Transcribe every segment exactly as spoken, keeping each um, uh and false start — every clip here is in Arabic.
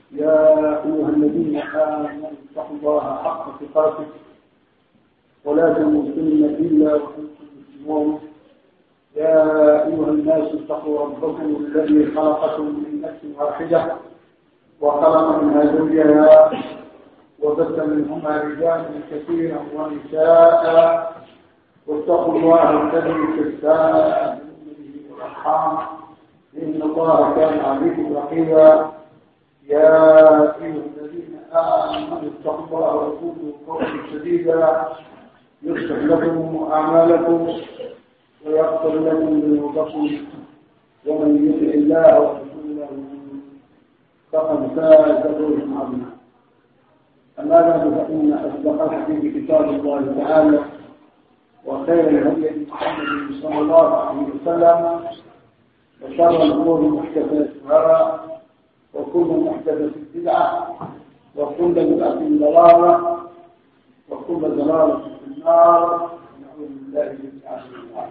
يا أيها الذين آمنوا اتقوا الله حق تقاته ولا تموتن إلا وأنتم مسلمون. يا أيها الناس اتقوا ربكم الذي خلقكم من نفس واحدة وخلق منها زوجها وبث منهما رجالا كثيرا ونساء واتقوا الله الذي تساءلون به والأرحام إن الله كان عليكم رقيبا. يا أيها الذين آمنوا اتقوا الله وقولوا قولا سديدا يصلح لكم أعمالكم ويغفر لكم ذنوبكم ومن يطع الله ورسوله فقد فاز فوزا عظيما. أما بعد فإن أصدق الحديث كتاب الله تعالى وخير الهدي محمد صلى الله عليه وسلم وشر الأمور محدثاتها وكل محدثة بدعة وكل بدعة ضلالة وكل ضلالة في النار. نعوذ بالله من النار.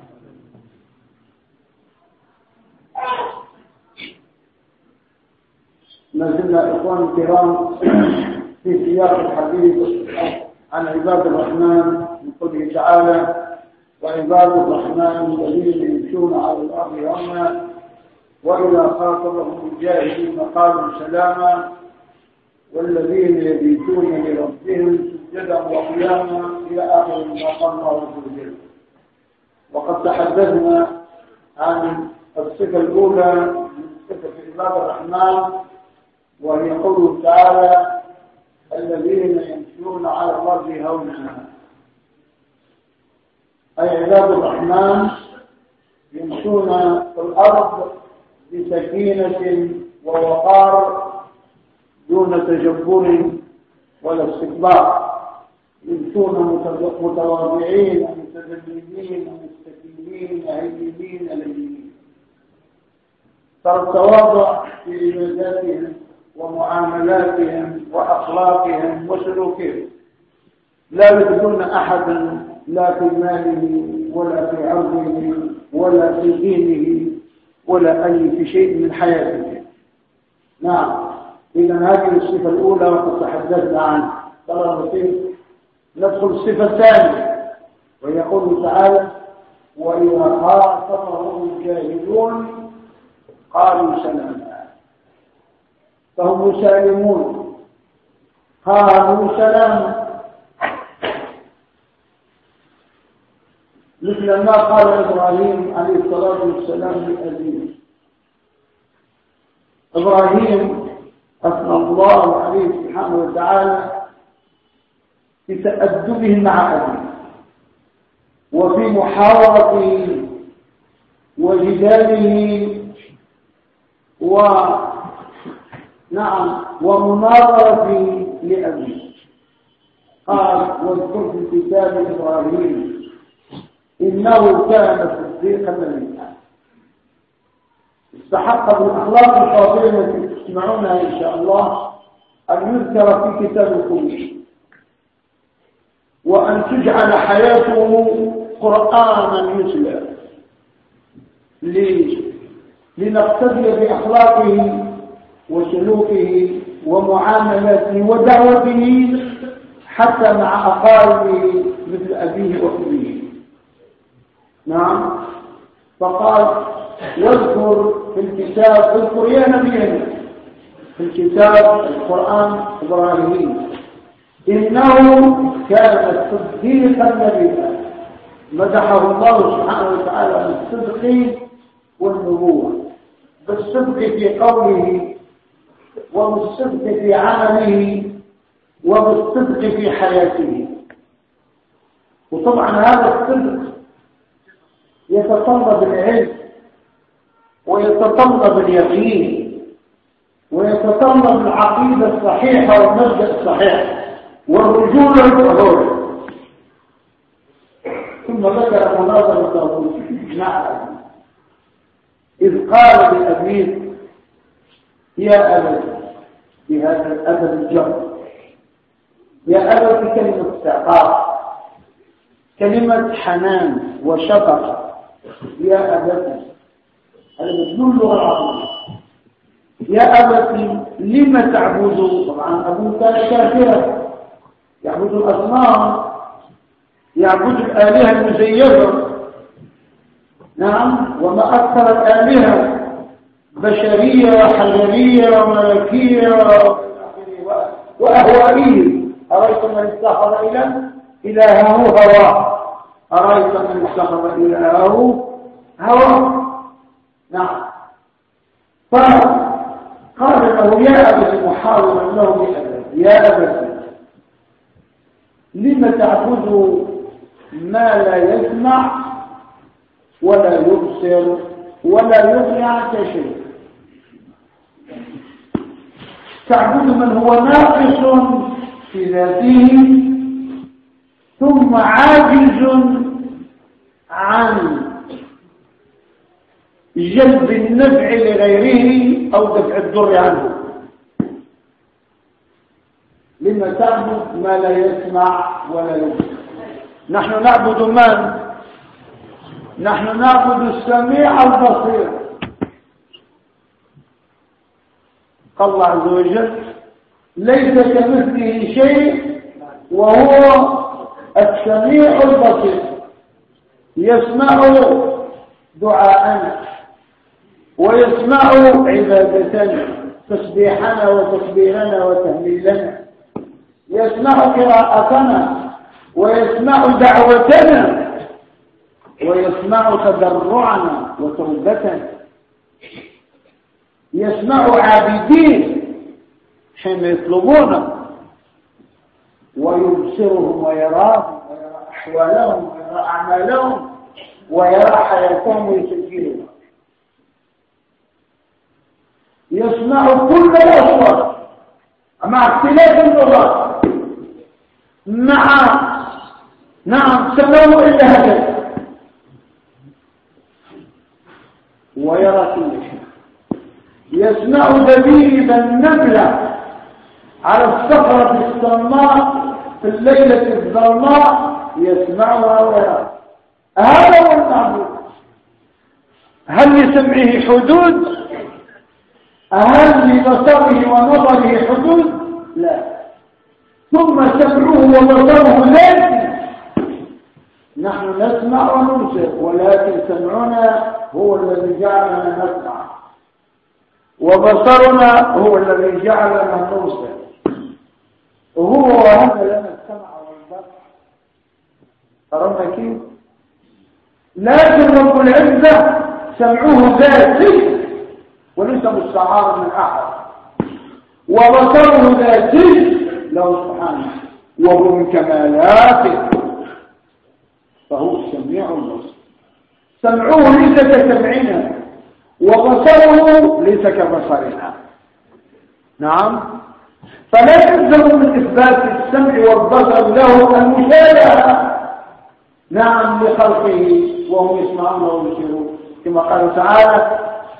ما زلنا إخوان الكرام في سياق الحديث عن عباد الرحمن من قوله تعالى: وعباد الرحمن الذين يمشون على الأرض هونا وإذا خاطبهم الجاهلون قالوا سلاما والذين يبيتون لربهم سجدا وقياما إلى آخر ما قال الله عز وجل. وقد تحدثنا عن الصفة الأولى من صفة عباد الرحمن وهي قوله تعالى: الذين يمشون على الأرض هونا، أي عباد الرحمن يمشون في الأرض بسكينة ووقار دون تجبر ولا استكبار، يمشون متواضعين متذللين مستكينين هينين لينين. ترى التواضع في عباداتهم ومعاملاتهم وأخلاقهم وسلوكهم، لا يؤذون أحدا لا في ماله ولا في عرضه ولا في دينه ولا أي في شيء من حياته. نعم، إذا هذه الصفة الأولى وقد تحدثنا عنها. ترى ندخل الصفة الثانية وهي قوله تعالى: وإذا خاطبهم الجاهلون قالوا سلاما، فهم مسالمون قالوا سلاما، مثل ما قال إبراهيم عليه الصلاة والسلام لأبيه. إبراهيم أثنى الله عليه سبحانه وتعالى بتأدبه مع أبيه وفي محاورته وجداله ونعم ومناظرته لأبيه. قال: واذكر في كتاب إبراهيم إنه كان صديقا نبيا. استحق بالأخلاق الفاضلة التي تسمعونها إن شاء الله أن يذكر في كتاب الكويت وأن تجعل حياته قرآنا يتلى لنقتدي بأخلاقه وسلوكه ومعاملاته ودعوته حتى مع أقاربه مثل أبيه وأبيه. نعم، فقال: واذكر في الكتاب، اذكر يا نبينا في الكتاب القرآن إبراهيم إنه كان صديقا نبيا. مدحه الله سبحانه وتعالى بالصدق والنبوة، بالصدق في قوله وبالصدق في عمله وبالصدق في حياته. وطبعا هذا الصدق يتطلب العلم ويتطلب اليقين ويتطلب العقيدة الصحيحة والمبدأ الصحيح والرجولة الظهور. ثم ذكر مناظرة مع إذ قال لأبيه: يا أبت، بهذا الأدب الجر، يا أبت كلمة استعقاق، كلمة حنان وشفقة. يا أبت، هذا مدلول اللغة العربية. يا أبتي لم تعبدوا؟ طبعا أبوه كان كافرا يعبد الأصنام، يعبد الآلهة المزيفة. نعم، وما أكثر الآلهة بشرية وحجرية وملكية وأهوائية. أرأيت من اتخذ إلهه هواه، أرأيت من اتخذ إلهه هواه. نعم، فقال له يا أبت محاولا له بأبت يا أبت لم تعبد ما لا يسمع ولا يبصر ولا يغني عنك شيء؟ تعبد من هو ناقص في ذاته ثم عاجز عن جلب النفع لغيره أو دفع الضر عنه. لما تعبد ما لا يسمع ولا يبصر؟ نحن نعبد من؟ نحن نعبد السميع البصير. قال الله عز وجل ليس كمثله شيء وهو السميع البصير، يسمع دعاءنا ويسمع عبادتنا، تسبيحنا وتكبيرنا وتهليلنا، يسمع قراءتنا ويسمع دعوتنا ويسمع تضرعنا وتوبتنا، يسمع عابدين حين يطلبون، ويبصرهم ويراهم ويرى أحوالهم ويرى أعمالهم ويرى حياتهم ويسجلهم، يسمع كل الأصوات مع اختلاف اللغات. مع نعم سمعوا إلا هذا، ويرى كل شيء. يسمع دبيب النملة على الصخرة الصماء في الليلة الظلماء، يسمعها ويرى. هذا هو المعبود. هل لسمعه حدود؟ هل لبصره ونظره حدود؟ لا. ثم سمعه وبصره لازم. نحن نسمع ونبصر، ولكن سمعنا هو الذي جعلنا نسمع، وبصرنا هو الذي جعلنا نبصر. وهو وهب لنا السمع والبصر. ترون كيف؟ لكن رب العزة سمعه ذاتي وليس مستعار من أحد، وبصره ذاتي له سبحانه وهو من كمالاته، فهو السميع البصير. سمعه ليس كسمعنا وبصره ليس كبصرنا. نعم، فلا يلزم من إثبات السمع والبصر له المشابهة نعم لخلقه وهم يسمعون ويبصرون، كما قال تعالى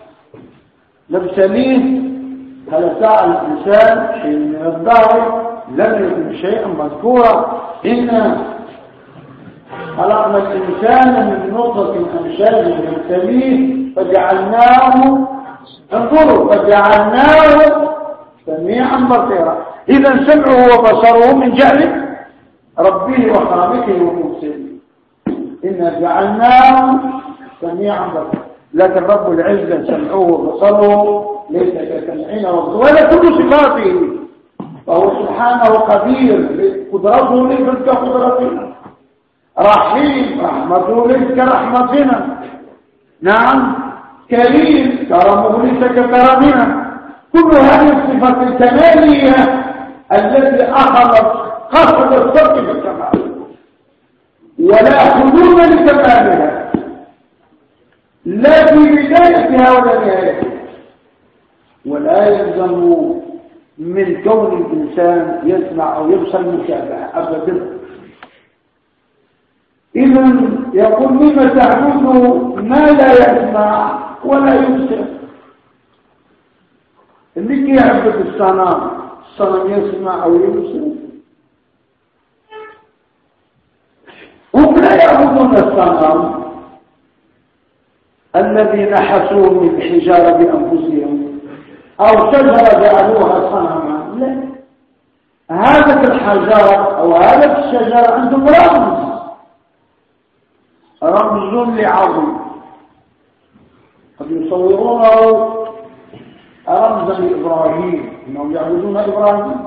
نبتليه هل سعى الإنسان شيء من الدهر لم يكن شيئا مذكورا. إنا خلقنا الإنسان من نطفة أمشاج نبتليه فجعلناه انظروا فجعلناه سميعا بصيرا. إذا سمعه وبصره من جعل ربه وخالقه ومرسله. إنا جعلناه سميعا بصيرا، لكن رب العزة سمعه وبصره ليس كسمعنا وبصره ولا كل صفاته، فهو سبحانه قدير، قدرته ليست كقدرتنا، رحيم رحمته ليس كرحمتنا، نعم كريم كرمه ليس ككرمنا. كل هذه الصفات الكمالية التي أخذت قصد الصدق بالكمال ولا حدود لكمالها، لا في بدايتها ولا نهايتها. ولا يلزم من كون الإنسان يسمع أو يبصر مشابهة أبدا. إذن يقول لما تعبد ما لا يسمع ولا يبصر؟ اللي يعبد الصنم، الصنم يسمع أو يبصر؟ هم لا يعبدون الصنم الذي نحسوه من الحجارة بأنفسهم أو شجرة جعلوها صنما، لا، هذا الحجر أو هذا الشجر عندهم رمز رمز لعظيم، قد يصورونه رمزا لإبراهيم، إنهم يعبدون إبراهيم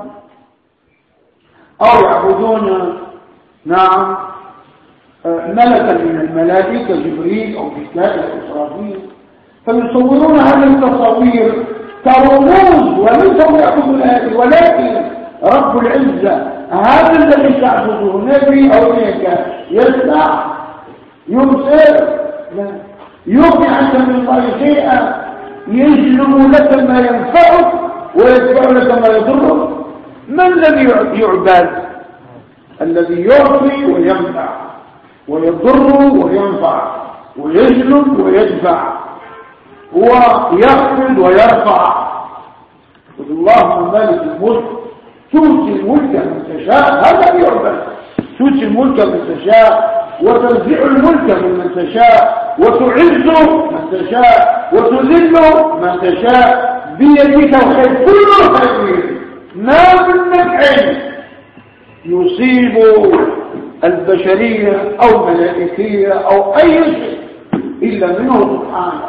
أو يعبدون نعم ملكا من الملائكة جبريل أو ميكائيل أو إسرافيل، فيصورون هذه التصاوير كرموز وليسوا يعبدون هذه، ولكن رب العزة هذا الذي تعبده نبي أو ملك يسمع يبصر يغني عنك من الله شيئا، يجلب لك ما ينفعك ويدفع لك ما يضرك. من الذي يعبد؟ الذي يعطي ويمنع ويضر وينفع ويجلب ويدفع ويخفض ويرفع. اللهم مالك الملك تؤتي الملك من تشاء، هذا يعبد. تؤتي الملك من تشاء وتنزع الملك من تشاء وتعز من تشاء وتذل من تشاء، بيدك الخير، كل خير ما من نفع يصيب البشرية أو الملائكية أو أي شيء إلا منه سبحانه.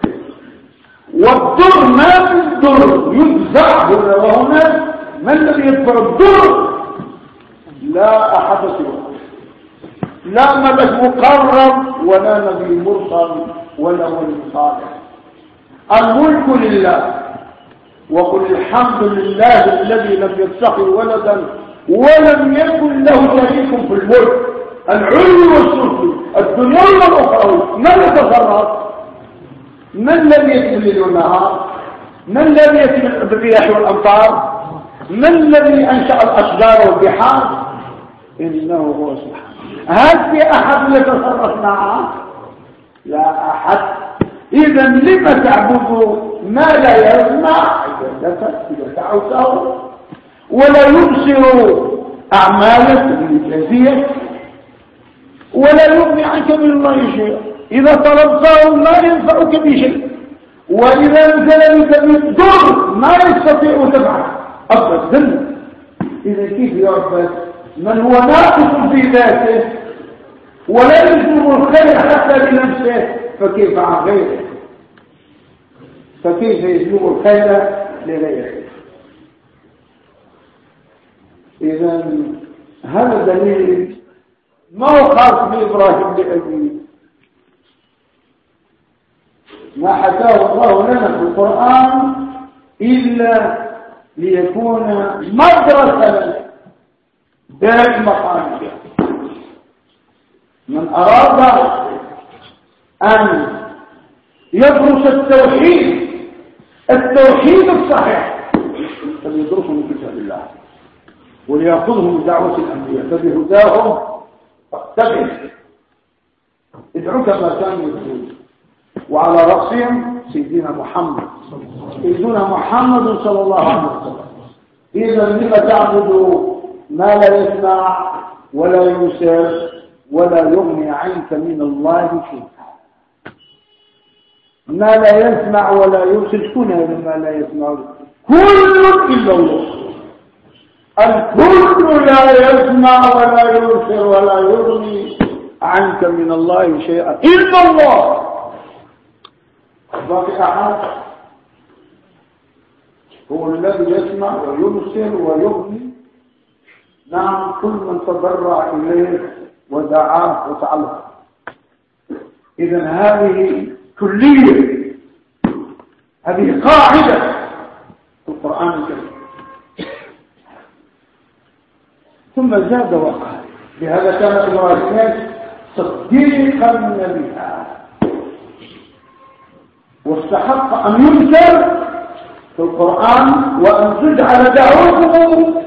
والضر ما من ضر يجزع هنا وهنا، من الذي يدفع الضر؟ لا أحد سواه، لا ملك مقرب ولا نبي مرسل ولا ولي صالح. الملك لله، وقل الحمد لله الذي لم يتخذ ولدا ولم يكن له شريك في الملك، العلو والسفل، الدنيا والاخرى. من يتصرف؟ من الذي يتم الليل والنهار؟ من الذي يتم الرياح والامطار؟ من الذي انشا الاشجار والبحار؟ انه هو سبحانه. هل في احد يتصرف معه؟ لا احد. اذا لما تعبد ما لا يسمع اذا دعوته ولا يبصر اعمالك الجازيه ولا يغني عنك من الله شيئا؟ اذا طلبته ما ينفعك بشيء، واذا امتلك بالضر ما يستطيع تفعل ابدا. اذا كيف يعبد من هو ناقص في ذاته ولا يجلب الخير حتى لنفسه؟ فكيف عن غيره؟ فكيف يجلب الخير لغيره؟ اذا هذا دليل ما هو خاص بإبراهيم لأبيه، ما حكاه الله لنا في القرآن إلا ليكون مدرسة دائما. من أراد أن يدرس التوحيد التوحيد الصحيح فليدرسه من كتاب الله وليأخذه من دعوة الأنبياء، فبهداهم فاتبع، ادعوا كما كانوا يدعون. وعلى رأسهم سيدنا محمد سيدنا محمد صلى الله عليه وسلم. إذا لما تعبد ما لا يسمع ولا يبصر ولا يغني عنك من الله شيئا؟ ما لا يسمع ولا يبصر، كن هذا ما لا يسمع كل إلا الله. الكل لا يسمع ولا يبصر ولا يغني عنك من الله شيئا إلا الله. باقي أحد هو الذي يسمع ويبصر ويغني. نعم، كل من تضرع إليه ودعاه وتعلق. إذن هذه كلية، هذه قاعدة في القرآن الكريم. ثم زاد وقال بهذا كان إبراهيم صديقا بها واستحق أن يذكر في القرآن وأن تجعل دعوته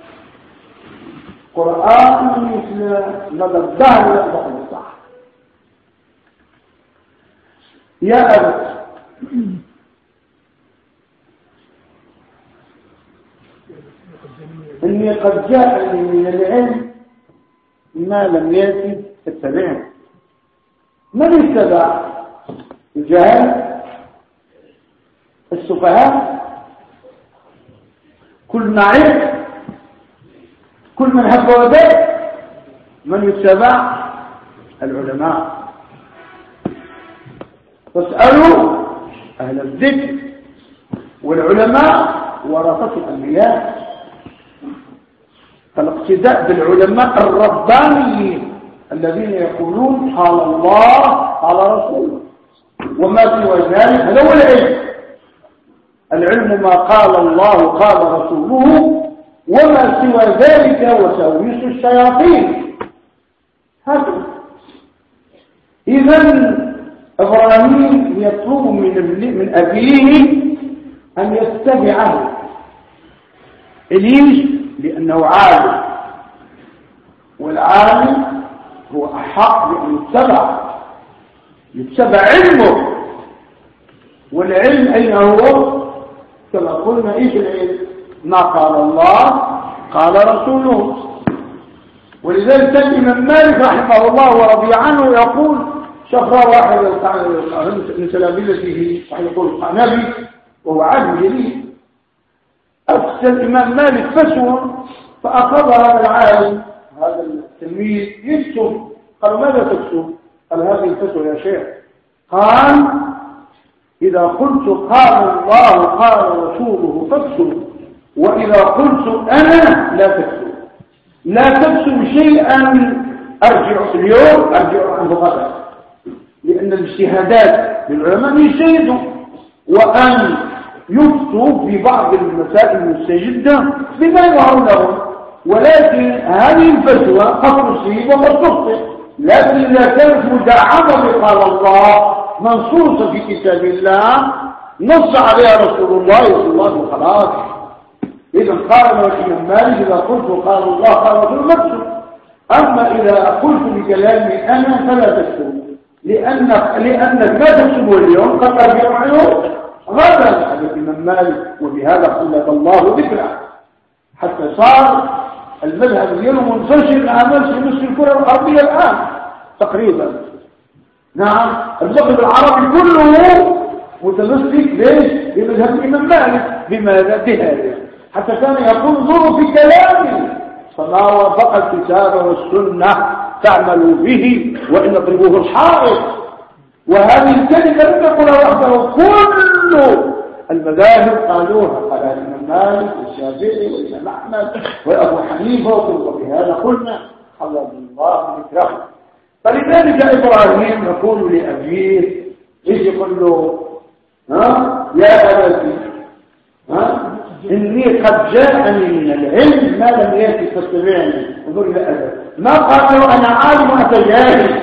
قرآن مثل مدى الدهر يطبق الصح. يا أبت إني قد جاءني من العلم ما لم يأتي فاتبعني. من اتبع؟ الجهال؟ السفهاء؟ كل ما عرف كل من هب ودب من يتبع العلماء. فاسألوا أهل الذكر، والعلماء ورثة الأنبياء. فالاقتداء بالعلماء الربانيين الذين يقولون قال الله قال رسوله، وما سوى ذلك هذا هو العلم. العلم ما قال الله قال رسوله، وما سوى ذلك وساويس الشياطين. هكذا. إذن إبراهيم يطلب من من أبيه أن يتبعه. ليش؟ لأنه عالم، والعالم هو أحق بأن يتبع يتبع علمه. والعلم أين هو؟ كما قلنا إيش العلم؟ ما قال الله قال رسوله. ولذلك الإمام مالك رحمه الله ورضي عنه يقول شفرا واحد من تلاميذته يقول القعنبي وهو عالم جليل، أفتى الإمام مالك فسوى، فأخذ هذا العالم هذا التلميذ يكتب. قال ماذا تكتب؟ قال هذه الفتوى يا شيخ. قال إذا قلت قال الله قال رسوله فاكتب، وإذا قلت أنا لا تكتب. لا تكتب شيئا أرجع اليوم أرجع عنه غدا، لأن الاجتهادات للعلماء يجتهدوا، وأن يفتوا في بعض المسائل المستجدة بما يظهر لهم. ولكن هذه الفتوى قد تصيب وقد تخطئ، لكن إذا كانت مدعمة بقال الله منصوصة في كتاب الله نص عليها رسول الله صلى الله عليه وسلم خلاص. إذا قال الإمام مالك إذا قلت قال الله قال رسول الله. أما إذا قلت بكلامي أنا فلا تكتب، لأنك لأنك لا تكتبه اليوم قد أرجع عنه غدا. هذا الإمام مالك، وبهذا خلد الله ذكره حتى صار المذهب اليوم منتشر الآن في نصف الكرة الأرضية الآن تقريبا. نعم، المذهب العربي كله متمسك ليش؟ بمذهب الإمام مالك. بماذا؟ بهذا. حتى كان يقول انظروا في كلامه فما وافق الكتاب والسنة تعملوا به وإن اضربوه الحائط. وهذه الكلمة لم يقولها وحده، كل المذاهب قالوها. قال الإمام مالك والشافعي والإمام أحمد وأبو حنيفة، وبهذا قلنا حفظ الله ذكره. فلذلك إبراهيم يقول لأبيه إيش؟ يقول له ها يا أبتي ها إني قد جاءني من العلم ما لم يأتي فاتبعني. انظر إلى أبتي، ما قال له أنا عالم وأنت جاهل،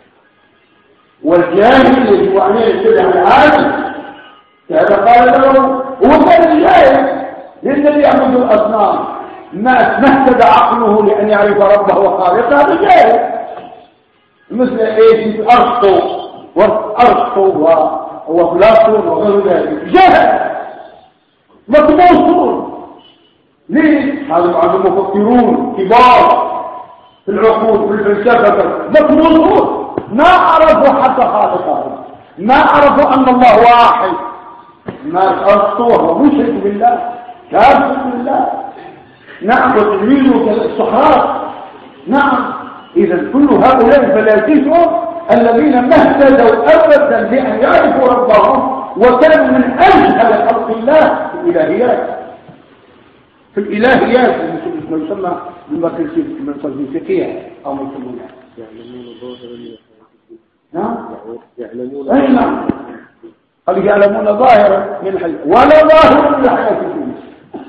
والجاهل يجب أن يتبع العالم. هذا قال له هو كان جاهل، للذي يعبد الأصنام ما اهتدى عقله لأن يعرف ربه وخالقه، هذا جاهل. مثل ايش؟ ارسطو وارسطو وافلاطون وغير ذلك، جهل مطموسون. ليه؟ هذا عندهم مفكرون كبار في العقول في الفلسفه، مطموسون ما عرفوا حتى خالقهم، ما عرفوا ان الله واحد. ما ارسطو هو مشرك بالله كافر بالله. نعم، وتلميذه سقراط. نعم. إذا كل هؤلاء الفلاسفة الذين ما اهتدوا أبدا لأن يعرفوا ربهم، وكانوا من أجهل خلق الله في الإلهيات في الإلهيات ما يسمى بالفلسفية أو ما يسمونها. يعلمون ظاهرا نعم يعلمون أي نعم قال يعلمون ظاهرا من الحياة ولا ظاهرا من الحياة الدنيا،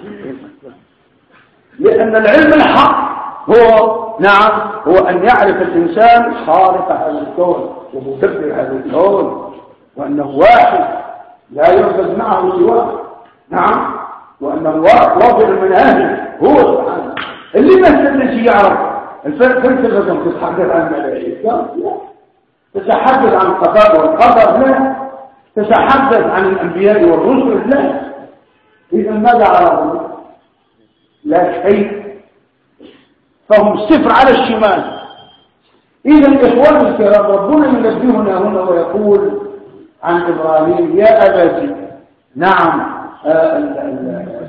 لأن العلم الحق هو نعم هو أن يعرف الإنسان خالق هذا الكون ومدبر هذا الكون، وأنه واحد لا يرفض معه سواه. نعم، وأنه واضع المناهج هو سبحانه. اللي ما استدرس يعرف الفلسفة تتحدث عن الملائكة، لا تتحدث عن القضاء والقدر، لا تتحدث عن الأنبياء والرسل، لا. إذا ماذا عرفوا؟ لا شيء، فهم صفر على الشمال. إذا الإخوان الكرام ربنا ينبهنا هنا ويقول عن إبراهيم يا أبتي. نعم،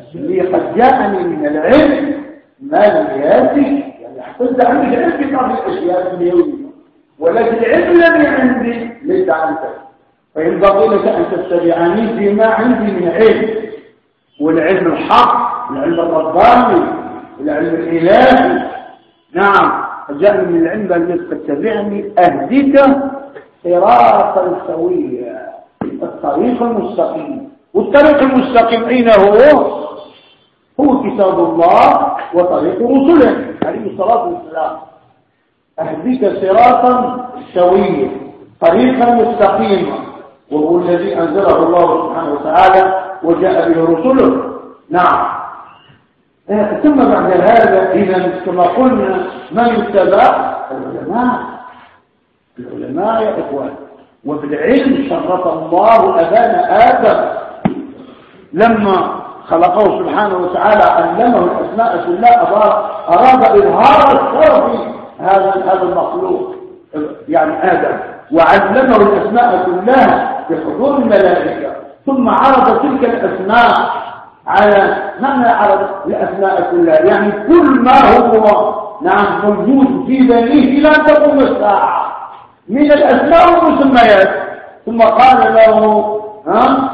اللي قد جاءني من العلم ما لم يأتي، يعني حصلت عندي علم في بعض الأشياء الدنيوية، ولكن العلم الذي عندي ليس عندك، فينبغي لك أن تتبعني بما عندي من علم، والعلم الحق، العلم الرباني، العلم الإلهي. نعم، جاءني من العلم الذي تتبعني أهديك صراطا سويا، الطريق المستقيم. والطريق المستقيم أين هو؟ هو كتاب الله وطريق رسله عليه الصلاة والسلام. أهديك صراطا سويا طريقا مستقيما، وهو الذي أنزله الله سبحانه وتعالى وجاء به رسله. نعم. ثم بعد هذا إذا كما قلنا من يتبع؟ العلماء. العلماء يا إخوان. وبالعلم شرف الله أبانا آدم لما خلقه سبحانه وتعالى، علمه الأسماء كلها، أراد إظهار الشرف هذا هذا المخلوق يعني آدم، وعلمه الأسماء كلها بحضور الملائكة، ثم عرض تلك الأسماء على معنى عرض الأسماء كلها، يعني كل ما هو نعم موجود في بنيه إلى أن تقوم الساعة من الأسماء والمسميات. ثم قال له ها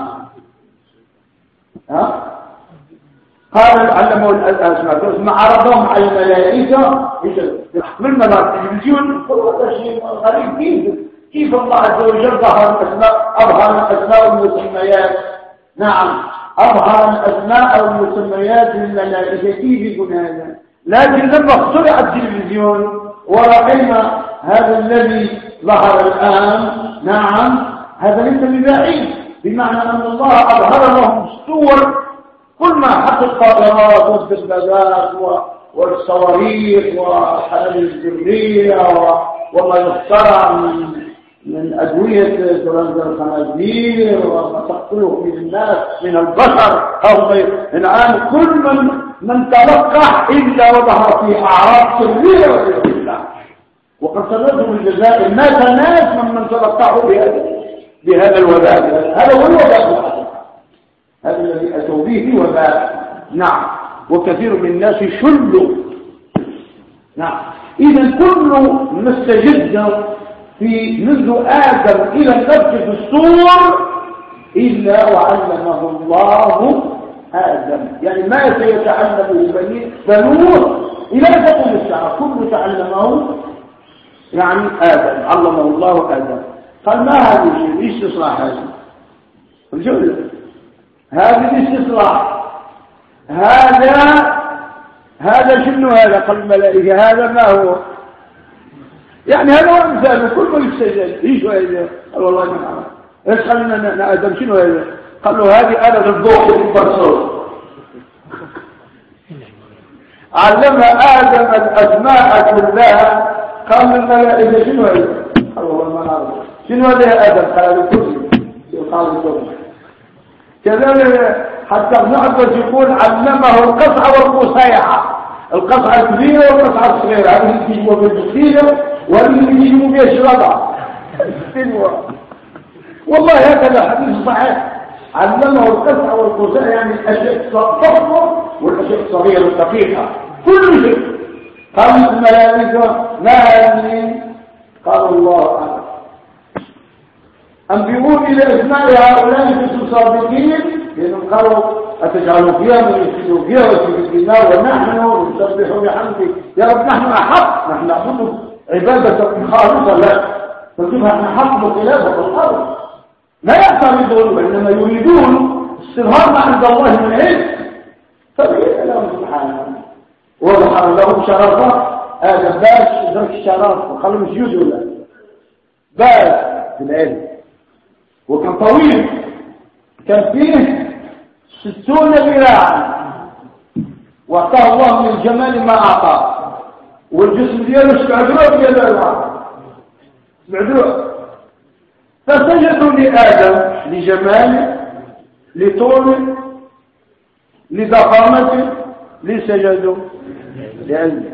ها قال علمه الأسماء، ثم عرضهم على الملائكة من منار التلفزيون. هذا شيء غريب جدا، كيف الله عز وجل ظهر الأسماء، أظهر الأسماء والمسميات. نعم، أظهر الأسماء والمسميات للملائكة، كيف يكون هذا؟ لكن لما اخترع التلفزيون ورأينا هذا الذي ظهر الآن، نعم هذا ليس ببعيد، بمعنى أن الله أظهر لهم الصور كل ما حتى الطائرات والدبابات والصواريخ وحلال الذرية وما يخترع من من أدوية ترند الخنازير وما تقتله من الناس من البشر أو الآن كل من من تلقح إلا وظهر في أعراض سرية وبإذن الله. وقد سنده الجزائر مات ناس من من تلقحوا بهذا بهذا الوباء. هذا هو الوباء، هذا الذي أتوا به وباء. نعم، وكثير من الناس شلوا. نعم، إذا كل ما استجد في منذ آدم إلى النفخ في الصور إلا وعلمه الله آدم، يعني ما سيتعلمه بنيه بنوه إلى أن تقوم الساعة كل تعلمه يعني آدم، علمه الله آدم. قال ما هذا الشيء؟ ايش تصلح هذا الجملة؟ هذا الاستصلاح، هذا هذا شنو هذا؟ قال الملائكة هذا ما هو؟ يعني هذا هو مثال كل ما يستجد. ايش هذا؟ قال والله ما اعرف. ايش قالنا آدم شنو هذا؟ قال له هذه آلة الضوء والبصر. علم آدم الأسماء كلها. قال الملائكة شنو هذا؟ قال والله ما اعرف. شنو هذا يا آدم؟ قال له كرسي. قال له كذلك حتى ابن عباس يقول علمه القصعة والقصيعة، القصعة الكبيرة والقصعة الصغيرة، هذه اللي تجيبوا بالبسيلة وهذه اللي تجيبوا بها الشرطة. والله هكذا حديث صحيح. علمه القصعة والقصيعة يعني الأشياء الصغيرة والأشياء الصغيرة الدقيقة كل شيء. قال الملائكة ما هذه؟ قال الله أعلم. أنبئوني لأسماء هؤلاء كنتم صادقين، لأنهم قالوا أتجعلوا فيها من يفسدوا فيها ويفسدوا الدماء ونحن نسبح بحمدك يا رب نحن أحق، نحن نعبد عبادة خالصة لا فكيف نحق بخلافة الأرض. لا يعترضون وإنما يريدون استظهار ما عند الله من علم. فبين لهم سبحانه وظهر لهم شرفا آدم باش إدرك الشرف وقالوا مش يجوا له باش في العلم. وكان طويل، كان فيه ستون ذراعا، واعطاه الله من الجمال ما اعطاه، والجسم دياله سبع دروع ديال الارض سبع دروع. فسجدوا لآدم لجماله لطوله لضخامته، لسجدوا لعلمه.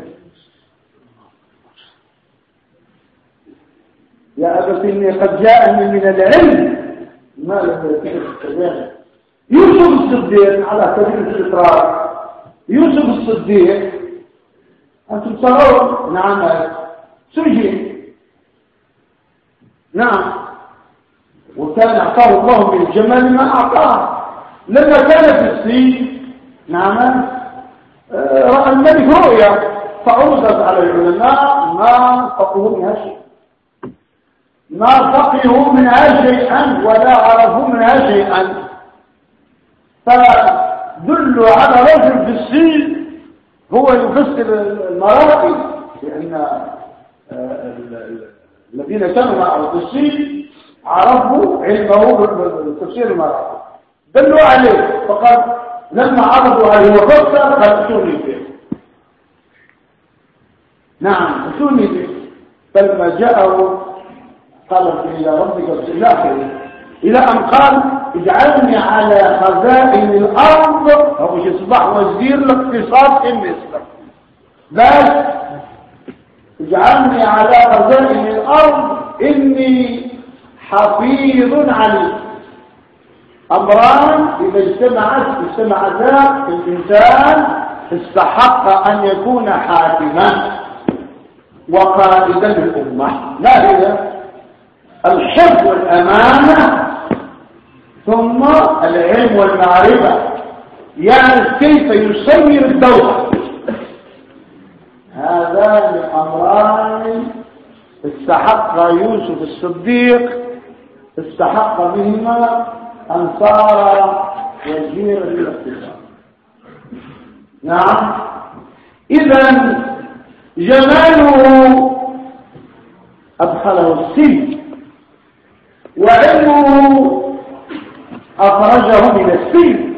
يا أبت إني قد جاءني من العلم ما لم يكن كذلك. يوسف الصديق على سبيل الاطراء، يوسف الصديق انتم ترون نعم سجن، نعم، وكان اعطاه الله من الجمال ما اعطاه. لما كان في السجن نعم راى الملك رؤيا فعرضت على العلماء ما فقهوا منها شيء، ما فقهوا منها شيئا ولا عرفوا منها شيئا، فدلوا على رجل في السجن هو يفسر المراقي، لأن الذين كانوا معه في السجن عرفوا علمه بتفسير المراقي، دلوا عليه فقال لما عرضوا عليه وفسر قال اتوني به، نعم اتوني به، فلما جاءه قال يا ربك اغفر له، إلى أن قال اجعلني على خزائن الأرض، هو مش يصبح وزير الاقتصاد في مصر، بس اجعلني على خزائن الأرض إني حفيظ عليم. أمران إذا اجتمعت اجتمعتا في الإنسان استحق أن يكون حاكما وقائدا للأمة، لا هي الحفظ والأمانة ثم العلم والمعرفة، يعني كيف يسير الدولة. هذان الأمران استحق يوسف الصديق استحق بهما أن صار وزيرا للاقتصاد. نعم، إذن جماله أدخله السجن، وعلمه أخرجه من السجن.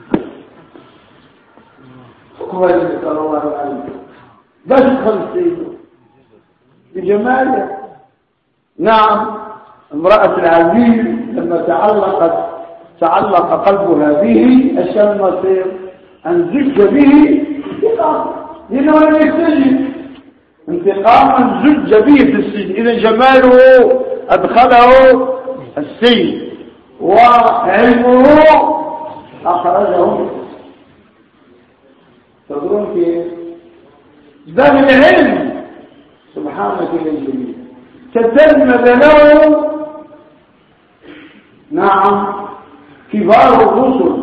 هو الذي صلى الله عليه وسلم بس دخل السجن بجماله. نعم، امرأة العزيز لما تعلقت تعلق قلبها به عشان مصير أن زج به انتقام، لأنه لم يستجب انتقاما زج به في السجن. إذا جماله أدخله السجن وعلمه أخرجه. تقولون كيف؟ ده من العلم سبحانك يا جميل تتلمذ له نعم كبار الرسل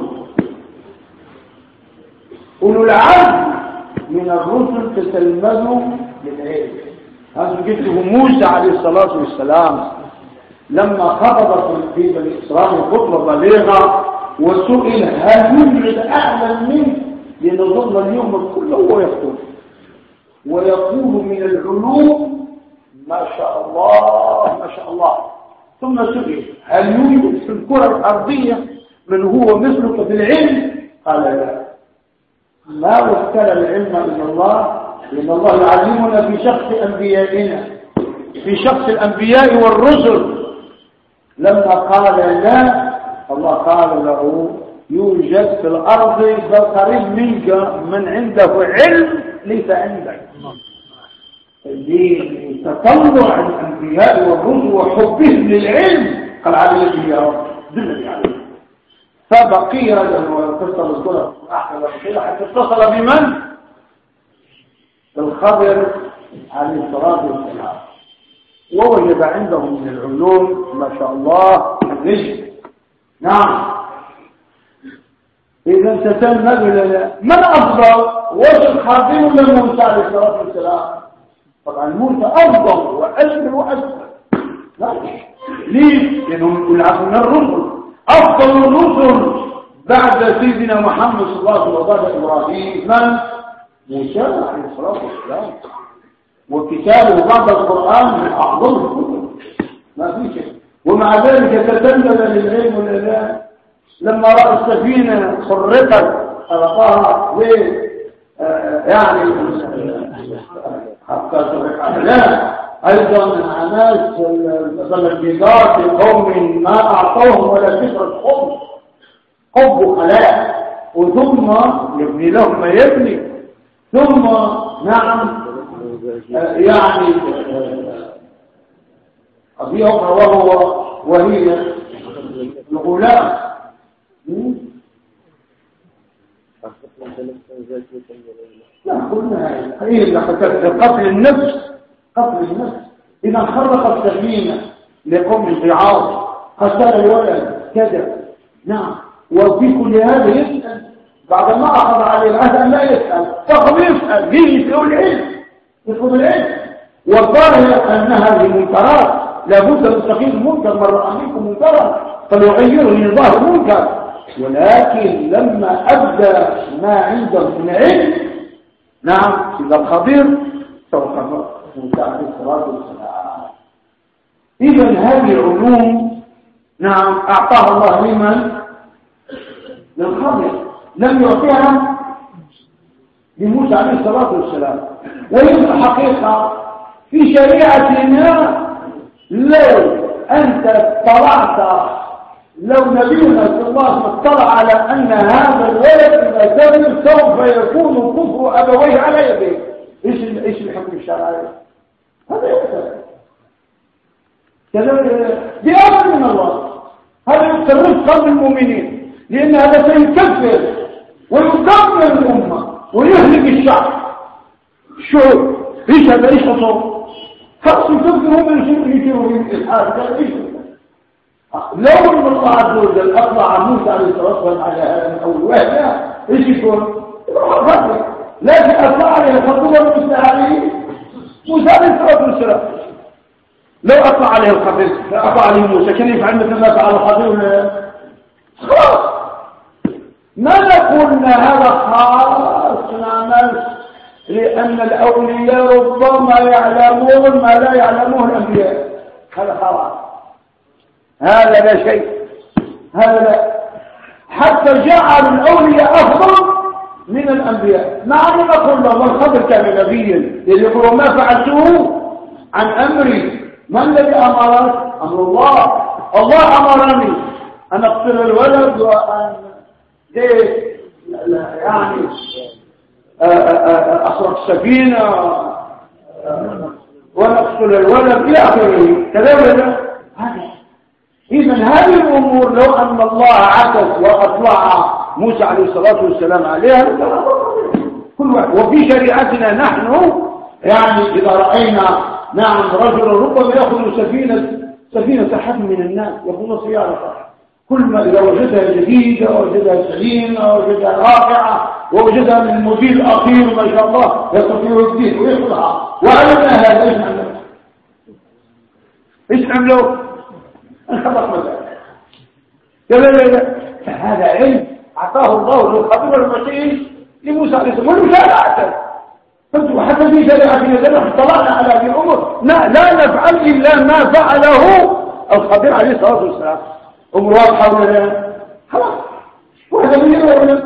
أولو العزم من الرسل تتلمذوا للعلم. هذا جده موسى عليه الصلاة والسلام لما خطب في بني إسرائيل خطبة بليغة وسئل هل يوجد أعلم منه، لنظن اليوم كله هو يخطب ويقول من العلوم ما شاء الله ما شاء الله، ثم سئل هل يوجد في الكرة الأرضية من هو مثلك في العلم؟ قال لا، لا وكل العلم إلا الله، لأن الله يعلمنا في شخص أنبيائنا، في شخص الأنبياء والرسل. لما قال لا، الله قال له يوجد في الأرض قريب منك من عنده علم ليس عندك. لتطلع الأنبياء والرسل وحبهم للعلم قال عليه يا رب دلني عليه. فبقي رجل واتصل الصورة أحسن الخير حتى اتصل بمن؟ الخضر عليه الصلاة والسلام، ووجد عنده من العلوم ما شاء الله النجم. نعم، إذا تتلمذ لنا من أفضل؟ وجد خاطر لموسى عليه الصلاة والسلام. طبعا موسى أفضل وأجمل وأجمل. ليه؟ لأنهم يلعبون الرسل. أفضل الرسل بعد سيدنا محمد صلى الله عليه وسلم وبعد إبراهيم من؟ موسى عليه الصلاة والسلام. وكتابه بعد القرآن من أعظم الكتب، ما في شيء. ومع ذلك تتلمذ للعلم والإله. لما رأى السفينة خرقت خلقها ليه؟ آه يعني حتى ترك لا أيضا ناس مثلا الجدار في قوم ما أعطوهم ولا كثرة حب حب وخلاء، وثم يبني لهم ما يبني، ثم نعم آه يعني أبيهم وهو وهي الغلام لا قلنا هي قتل النفس قتل النفس إذا خرق السفينة لقوم الضعاف قتل الولد كذا نعم وفي كل هذا يسأل بعد ما أخذ عليه العهد لا يسأل فقط يسأل به يقول العلم يقول العلم والظاهر أن هذه منكرات لابد أن تستقيم منكر من رأى منكم منكرا فليغيره من ظاهر منكر ولكن لما أبدى ما عنده من علم نعم إذا الخبير سوف موسى عليه الصلاة والسلام إذا هذه العلوم نعم أعطاها الله لمن؟ للخبير لم يعطيها لموسى عليه الصلاة والسلام وهي الحقيقة في شريعتنا لو أنت اطلعت لو نبينا صلى الله عليه وسلم اطلع على أن هذا الولد إذا كان سوف يكون كفر أبويه على يديه إيش إيش الحكم الشرعي؟ هذا يكفر كذا بأمر من الله هذا يكفر قلب المؤمنين لأن هذا سيكفر ويكفر الأمة ويهلك الشعب شو إيش هذا إيش خطوه خاص يكفرهم من شيء يكفرهم من الإلحاد هذا إيش لو ان الله عز وجل اطلع موسى عليه الصلاه والسلام على هذا من اول وهله ايش يكون؟ لكن اطلع عليه الخطوه موسى عليه موسى عليه الصلاه والسلام لو اطلع عليه الخطيب اطلع عليه موسى كان يفعل مثل ما فعل الخطيب خلاص ما نقول ان هذا خاص نعمل لان الاولياء ربما يعلمون ما لا يعلمه الانبياء هذا خلاص هذا لا شيء هذا لا حتى جعل الأولياء أفضل من الأنبياء مع أن نقول له والخبر كان نبيا يقولوا ما فعلته عن أمري ما الذي أمرك أمر الله الله أمرني أن أقتل الولد وأن يعني أخرج السفينة وأن أقتل الولد إلى آخره كذا هذا إذن هذه الأمور لو أن الله عكس وأطلع موسى عليه الصلاة والسلام عليها كل واحد وفي شريعتنا نحن يعني إذا رأينا نعم رجل ربما يأخذ سفينة سفينة حد من الناس يأخذ سيارة كل ما إذا وجدها جديدة وجدها سليمة وجدها رائعة ووجدها من الموديل الأخير ما شاء الله يستطيع الجديد ويأخذها وعلمنا هذا إيش عملوا إيش عملوا انخلق مذلك كذلك هذا علم أعطاه الله للخبير المسيح لموسى عليه السلام والمشارعة فانتوا حتى في شريعتنا ذلك اطلعنا على هذه الأمور لا, لا نفعل إلا ما فعله الخبير عليه الصلاة والسلام أمر واضحة ولا لا خلاص وهذا من يقول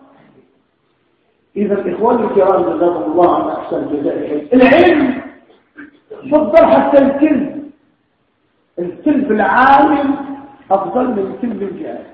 إذا الإخوان الكرام جزاكم الله عن أحسن الجزاء العلم فضل حتى الكلب الكلب العالم أفضل من الكلب الجاهل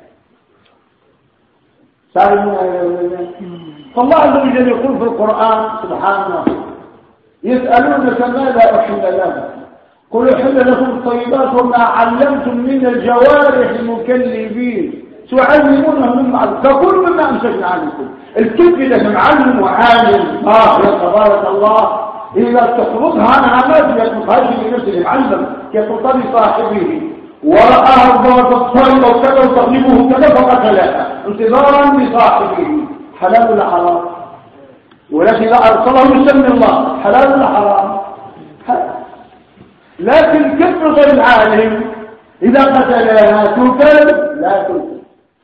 فالله عز وجل يقول في القرآن سبحانه يسألونك ماذا أحل لهم قل أحل لكم الطيبات وما علمتم من الجوارح المكلبين تعلمونه مما علمتم فكل مما أمسكنا عليكم الكلب إذا معلم وعالم آه يا تبارك الله إذا تخرجها عن عماد يتخرج لنفسه المعلم كتطلب صاحبه ورآها الضوء الطيب وكذا وتقلبه كذا فقتلها انتظارا لصاحبه حلال ولا حرام ولكن إذا أرسله يسمي الله حلال ولا حرام حلال. لكن كثر غير العالم إذا قتلها تكل لا تكل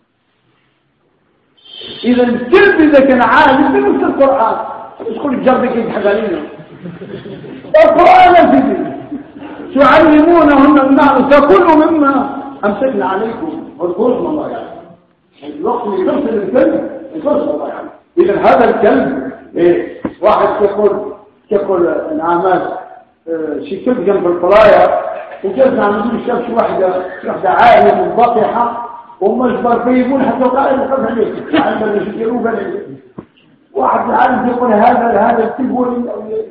إذا الكلب إذا كان عالم بنفس القرآن ادخل الجرد كيف حقالينه القرآن فيه تعلمونهن المعنى فكلوا مما أمسكنا عليكم واذكروا اسم الله يعني الوقت اللي يرسل الكلب يذكروا اسم الله يعني إذا هذا الكلب إيه واحد يقول يقول العمال شي كلب جنب القلاية وجزنا عم نشوف شي واحدة واحدة عائلة منبطحة ومجبر فيقول حتى قائل القبح عليه عندما يشكلوه بني واحد العالم يقول هذا هذا الكلب هو من أولياء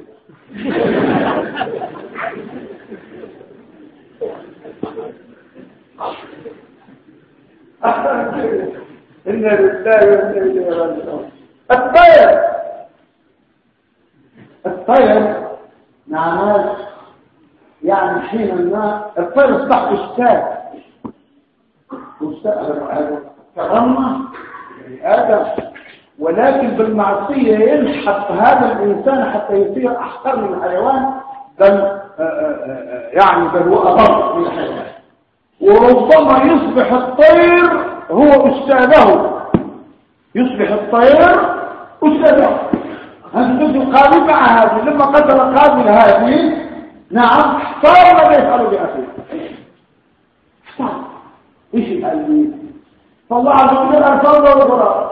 إن لله وإنا إليه راجعون الطير الطير مع ناس يعني حين ما الطير اصبح أستاذ أستاذ كرمه آدم، ولكن بالمعصية ينحط هذا الإنسان حتى يصير أحقر من الحيوان، بل يعني بل هو أضر من الحيوان. وربما يصبح الطير هو أستاذه، يصبح الطير أستاذه. هنجد القاضي مع هذه لما قتل قاضي هذه نعم صار ماذا يفعل بأخيه؟ احتار ايش يفعل؟ فالله عز وجل أرسل الغراب،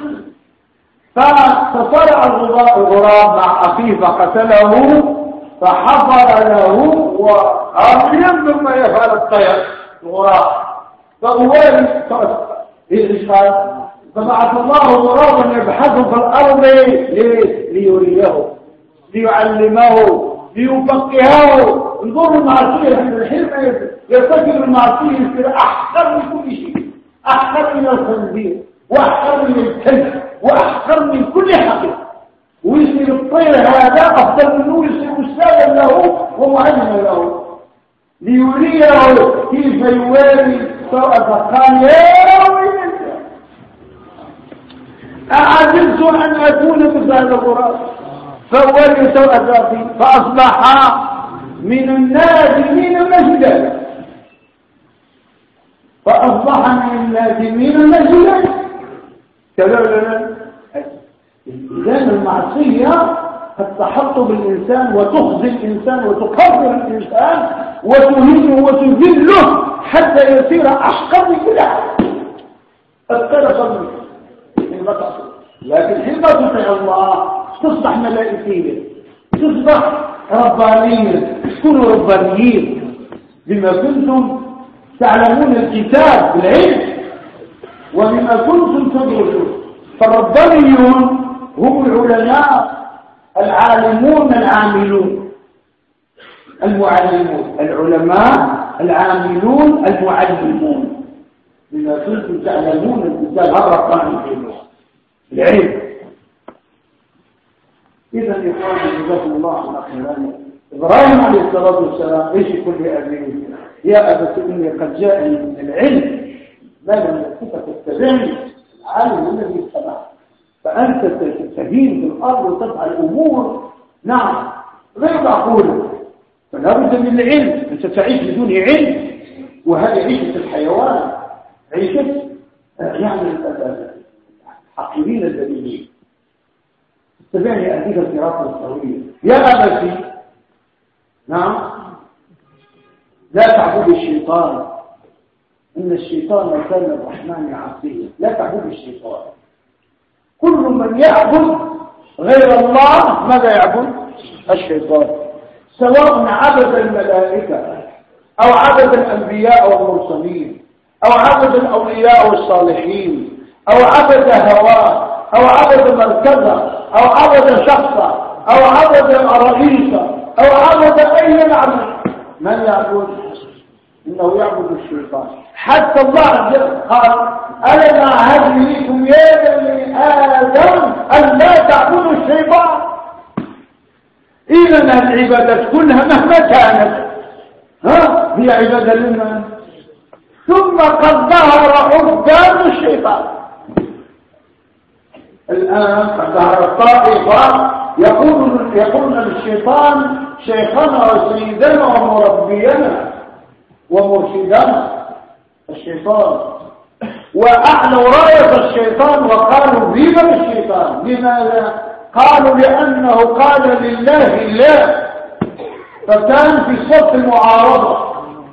فتصارع الغراب مع أخيه فقتله، فحفر له وقال ينظر ما يفعل الطير الغراب. فهو ايش قال؟ فبعث الله غرابا يبحث في الأرض ليريه ليعلمه ليفقهه. انظروا المعصية عند الحلم يرتكب المعصية يصير أحقر من كل شيء، أحقر من الخنزير وأحقر من الكلب وأحقر من كل حقيقة، ويصير الطير هذا أفضل منه، يصير أستاذا له ومعلما له ليريه كيف يواري سوءة. قال يا ويلي أعجزت أن أكون مثل هذا الغراب فولي سوءة ذاتي فأصبح من النادمين المجدا، فأصبح من النادمين المجدا كذا. إذن المعصية قد تحط بالإنسان وتخزي الإنسان وتكبر الإنسان وتهينه وتذله حتى يصير أحقر من كل حاجة. الطرف منه لكن حين تطيع الله تصبح ملائكية، تصبح ربانية. كونوا ربانيين بما كنتم تعلمون الكتاب بالعلم وبما كنتم تدرسون. فالربانيون هم العلماء العالمون العاملون المعلمون، العلماء العاملون المعلمون بما كنتم تعلمون الكتاب الربانيون العلم. إذا إخواني جزاكم الله خيرا. إبراهيم عليه الصلاة والسلام إيش يقول لأبيه؟ يا أبت إني قد جاءني من العلم ما لم يكن تتبعني، العالم الذي اتبعه، فأنت تستهين في الأرض وتفعل أمور نعم غير معقولة، فلا بد من العلم. أنت تعيش بدون علم، وهذه عيشة الحيوان، عيشة يعني الحقيرين الذليلين. اتبعني أهديك الصراط المستقيم. يا أبتي نعم لا تعبد الشيطان إن الشيطان كان الرحمن عصيا. لا تعبد الشيطان. كل من يعبد غير الله ماذا يعبد؟ الشيطان، سواء عبد الملائكة أو عبد الأنبياء والمرسلين أو عبد الأولياء والصالحين أو عبد هواه أو عبد مركزه أو عبد شخصا أو عبد رئيسا أو عبد أي معبد. من يعبد؟ إنه يعبد الشيطان. حتى الله قال ألم أعهد إليكم يا بني آدم أن لا تعبدوا الشيطان. إذا العبادة كلها مهما كانت ها هي عبادة لمن؟ ثم قد ظهر عباد الشيطان. الآن قد ظهرت طائفة يقولون يقولون للشيطان شيخنا وسيدنا ومربينا ومرشدنا الشيطان، وأعلوا راية الشيطان وقالوا بما الشيطان. لماذا؟ قالوا لأنه قال لله لا، فكان في صف المعارضة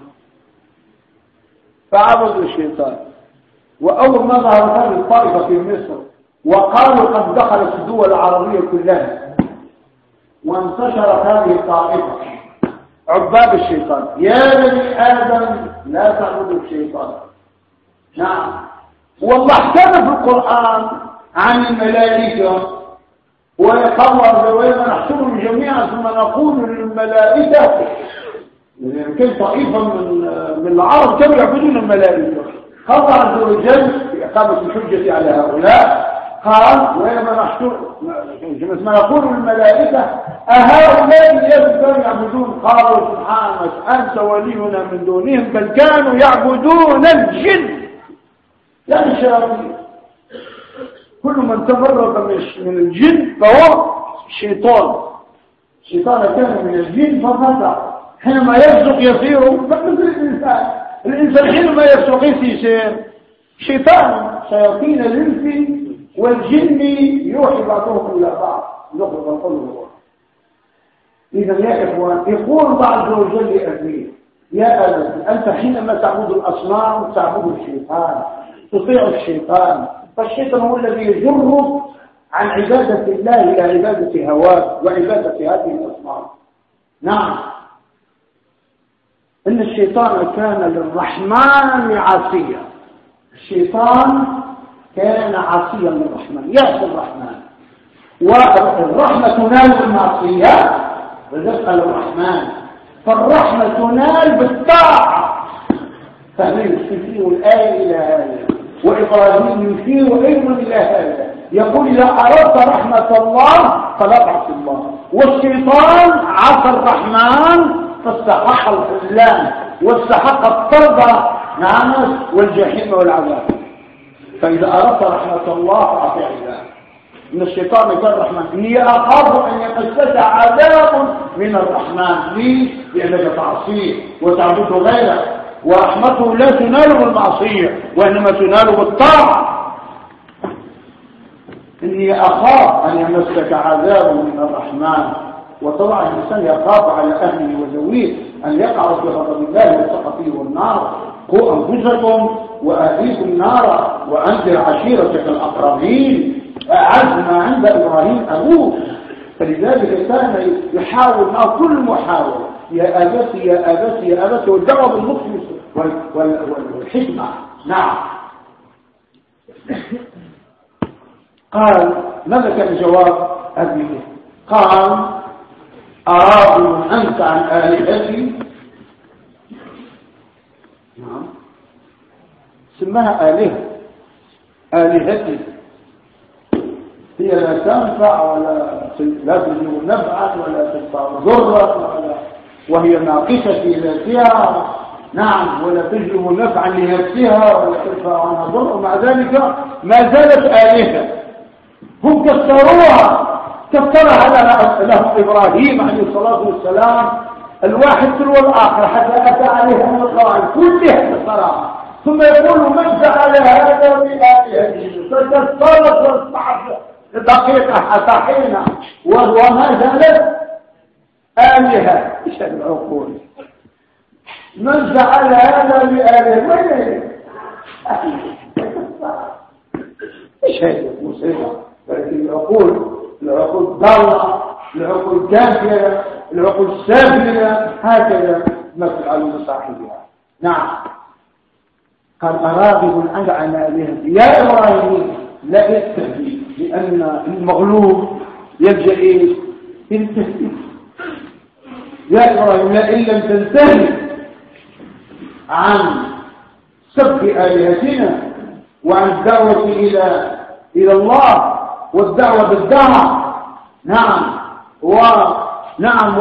فعبدوا الشيطان. وأول ما ظهرت هذه الطائفة في مصر وقالوا قد دخلت الدول العربية كلها وانتشرت هذه الطائفة عباد الشيطان. يا بني آدم لا تعبدوا الشيطان. نعم، والله احكم في القرآن عن الملائكة ويقرر ويوم نحشرهم جميعا ثم نقول للملائكة، يمكن طائفة من من العرب كانوا يعبدون الملائكة. قال عز وجل في إقامة الحجة على هؤلاء قال ويوم نحشر كما يقول الملائكة أهؤلاء يبدون يعبدون؟ قالوا سبحانك أنت ولينا من دونهم بل كانوا يعبدون الجن يعني الشياطين. كل من تفرق من الجن فهو شيطان. الشيطان كان من الجن ففتح حينما يفسق يصير مثل الإنسان. الإنسان حينما يفسق يصير شيطان. شياطين الإنس والجن يوحي بعضهم إلى بعض يخرج القلوب. إذا يا إخوان يقول الله عز وجل لأبيه يا أبت أنت حينما تعبد الأصنام تعبد الشيطان تطيع الشيطان. فالشيطان هو الذي يجرك عن عبادة الله إلى عبادة هواه وعبادة هذه الأصنام. نعم إن الشيطان كان للرحمن عاصيا. الشيطان كان عاصيا للرحمن يعصي الرحمن. والرحمة تنال بالمعصية ونسأل الرحمن. فالرحمة تنال بالطاعة. فمن يشير الآية إلى هذا وإبراهيم يشير أيضا إلى هذا يقول إذا أردت رحمة الله فلا تعصي الله. والشيطان عصى الرحمن فاستحق الخذلان واستحق الطرد نعم والجحيم والعذاب. فإذا أردت رحمة الله فأطيع الله. إن الشيطان كان الرحمن هي أخاف أن يمسك عذاب من الرحمن. ليه؟ لأنك تعصيه وتعبده غيره. ورحمته لا تنال بالمعصية وإنما تنال بالطاعة. إني أخاف أن يمسك عذاب من الرحمن. وطبعا الإنسان يخاف على أهله وذويه أن يقعوا في غضب الله وسخطه والنار. قوا أنفسكم وأهليكم نارا وأنذر عشيرتك الأقربين. أعز ما عند إبراهيم أبوه. فلذلك كان يحاول مع كل محاولة يا أبتي يا أبتي يا أبتي والدعوة بالمخلص والحكمة. نعم قال ماذا كان جواب أبيه؟ قال أراغب أنت عن آلهتي. نعم سماها آلهة. آلهتي هي لا تنفع ولا لا تجيب نفعا ولا تنفع ضرا وهي ناقصة في ذاتها. نعم ولا تجلب نفعا لنفسها ولا تنفع عنها ضرا. ومع ذلك ما زالت آلهة. هم كسروها كسرها لهم إبراهيم عليه الصلاة والسلام الواحد تلو الآخر حتى أتى عليها من القواعد كلها كسرها. ثم يقول من فعل هذا بآلهته فكسرت واصبحت دقيقة حتى حين وما زالت آلهة. ايش العقول؟ من فعل هذا بآلهته ايش هذه المصيبة؟ ولكن العقول العقول ضالة العقول كافية العقول سافلة هكذا نفعل بصاحبها. نعم قال أراغب أنت عن آلهتي يا إبراهيم لا يستهدي لأن المغلوب يلجأ إيه؟ ينتهي. يا إبراهيم لئن لم تنتهي عن سب آلهتنا وعن الدعوة إلى إلى الله والدعوة بالدعوة. نعم ونعم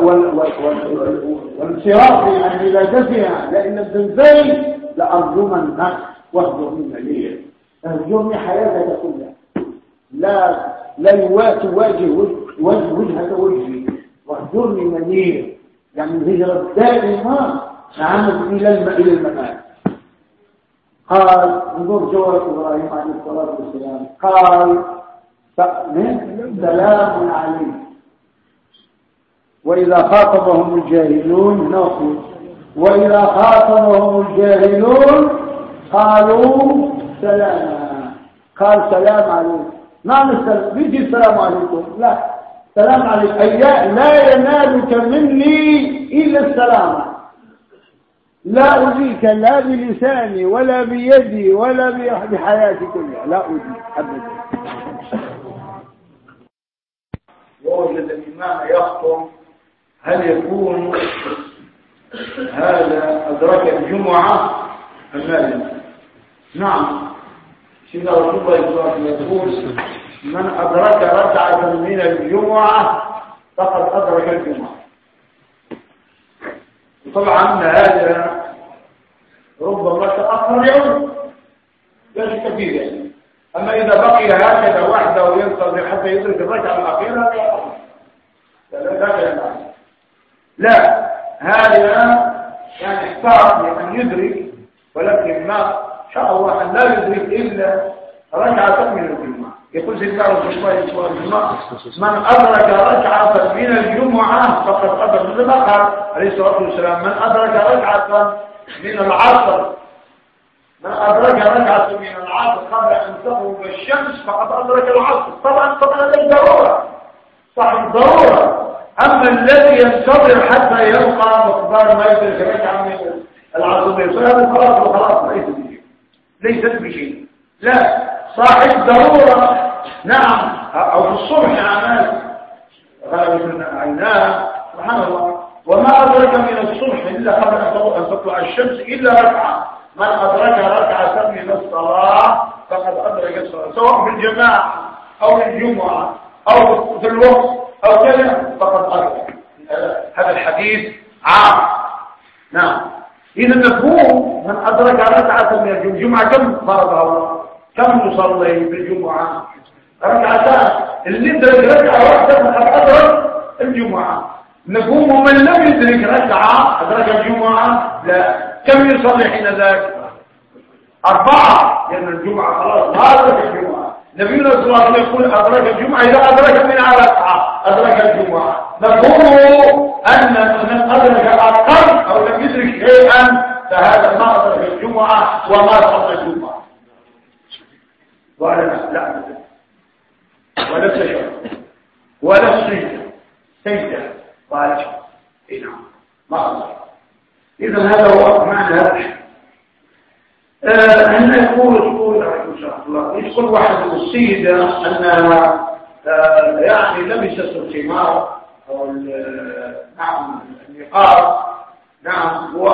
والانصراف عن عبادتها لئن لم تنتهي لأرجمنك واهجرني مليا. اهجرني حياتك كلها لا لا تواجه وجه وجهك وجهي واهجرني مليا. يعني الهجرة الدائمة نعم إلى إلى الممات. قال انظر جواب إبراهيم عليه الصلاة والسلام قال سلام عليك. وإذا خاطبهم الجاهلون نقول وإذا خاطبهم الجاهلون قالوا سلاما. قال سلام عليكم ما نسلم بيجي السلام عليكم لا سلام عليك أي لا ينالك مني إلا السلام. لا أذيك لا بلساني ولا بيدي ولا بحياتي كلها لا أذيك أبدا. ووجد الإمام يخطب هل يكون هذا أدرك الجمعة أم لا؟ نعم سيدنا رسول الله صلى الله عليه وسلم يقول من أدرك ركعة من الجمعة فقد أدرك الجمعة. طبعا هذا ربما تأخر يوم لا شك فيه يعني. أما إذا بقي هكذا وحده وينتظر حتى يدرك الركعة الأخيرة لا لا لا لا, لا. هذا يعني احتاط لأن يدرك، ولكن ما شاء الله أن لا يدرك إلا ركعة من الجمعة. يقول سيدنا رسول الله صلى الله عليه وسلم من أدرك ركعة من الجمعة فقد أدرك. مثل ما قال عليه الصلاة والسلام من أدرك ركعة من العصر من أدرك ركعة من العصر قبل أن تغرب الشمس فقد أدرك العصر. طبعا طبعا هذه ضرورة صح ضرورة. أما الذي ينتظر حتى يبقى مقدار ما يدرك ركعة من العصر هذا خلاص وخلاص ليس بشيء ليست بشيء. لا صاحب ضرورة نعم. أو في الصبح أعمال غالبا عيناه سبحان الله. وما أدرك من الصبح إلا قبل أن تطلع الشمس إلا ركعة. من أدرك ركعة من الصلاة فقد أدرك الصلاة سواء في الجماعة أو في الجمعة أو في الوقت أو كذا فقد أدرك. هذا الحديث عام نعم. إذا مفهوم من أدرك ركعة من الجمعة كم فرضها الله؟ كم نصلي بالجمعة؟ ركعتان. اللي يدرك ركعة واحدة فقد أدرك الجمعة. مفهوم من لم يدرك ركعة أدرك الجمعة لا. كم يصلي حين ذاك؟ أربعة لأن الجمعة خلاص ما أدرك الجمعة. نبينا صلى الله عليه وسلم يقول أدرك الجمعة إذا أدرك منها ركعة أدرك الجمعة. مفهومه أن من أدرك أقل أو لم يدرك شيئا فهذا ما أدرك الجمعة وما صلى الجمعة. ولا لا ولا التشهد ولا السجدة سجدة ولا شيء نعم ما أدرك. إذا هذا هو معنى هذا الشيء. أن يقول يقول إن شاء الله يقول واحد من السيدة أنها يعني لبست الخمار أو نعم النقاب نعم و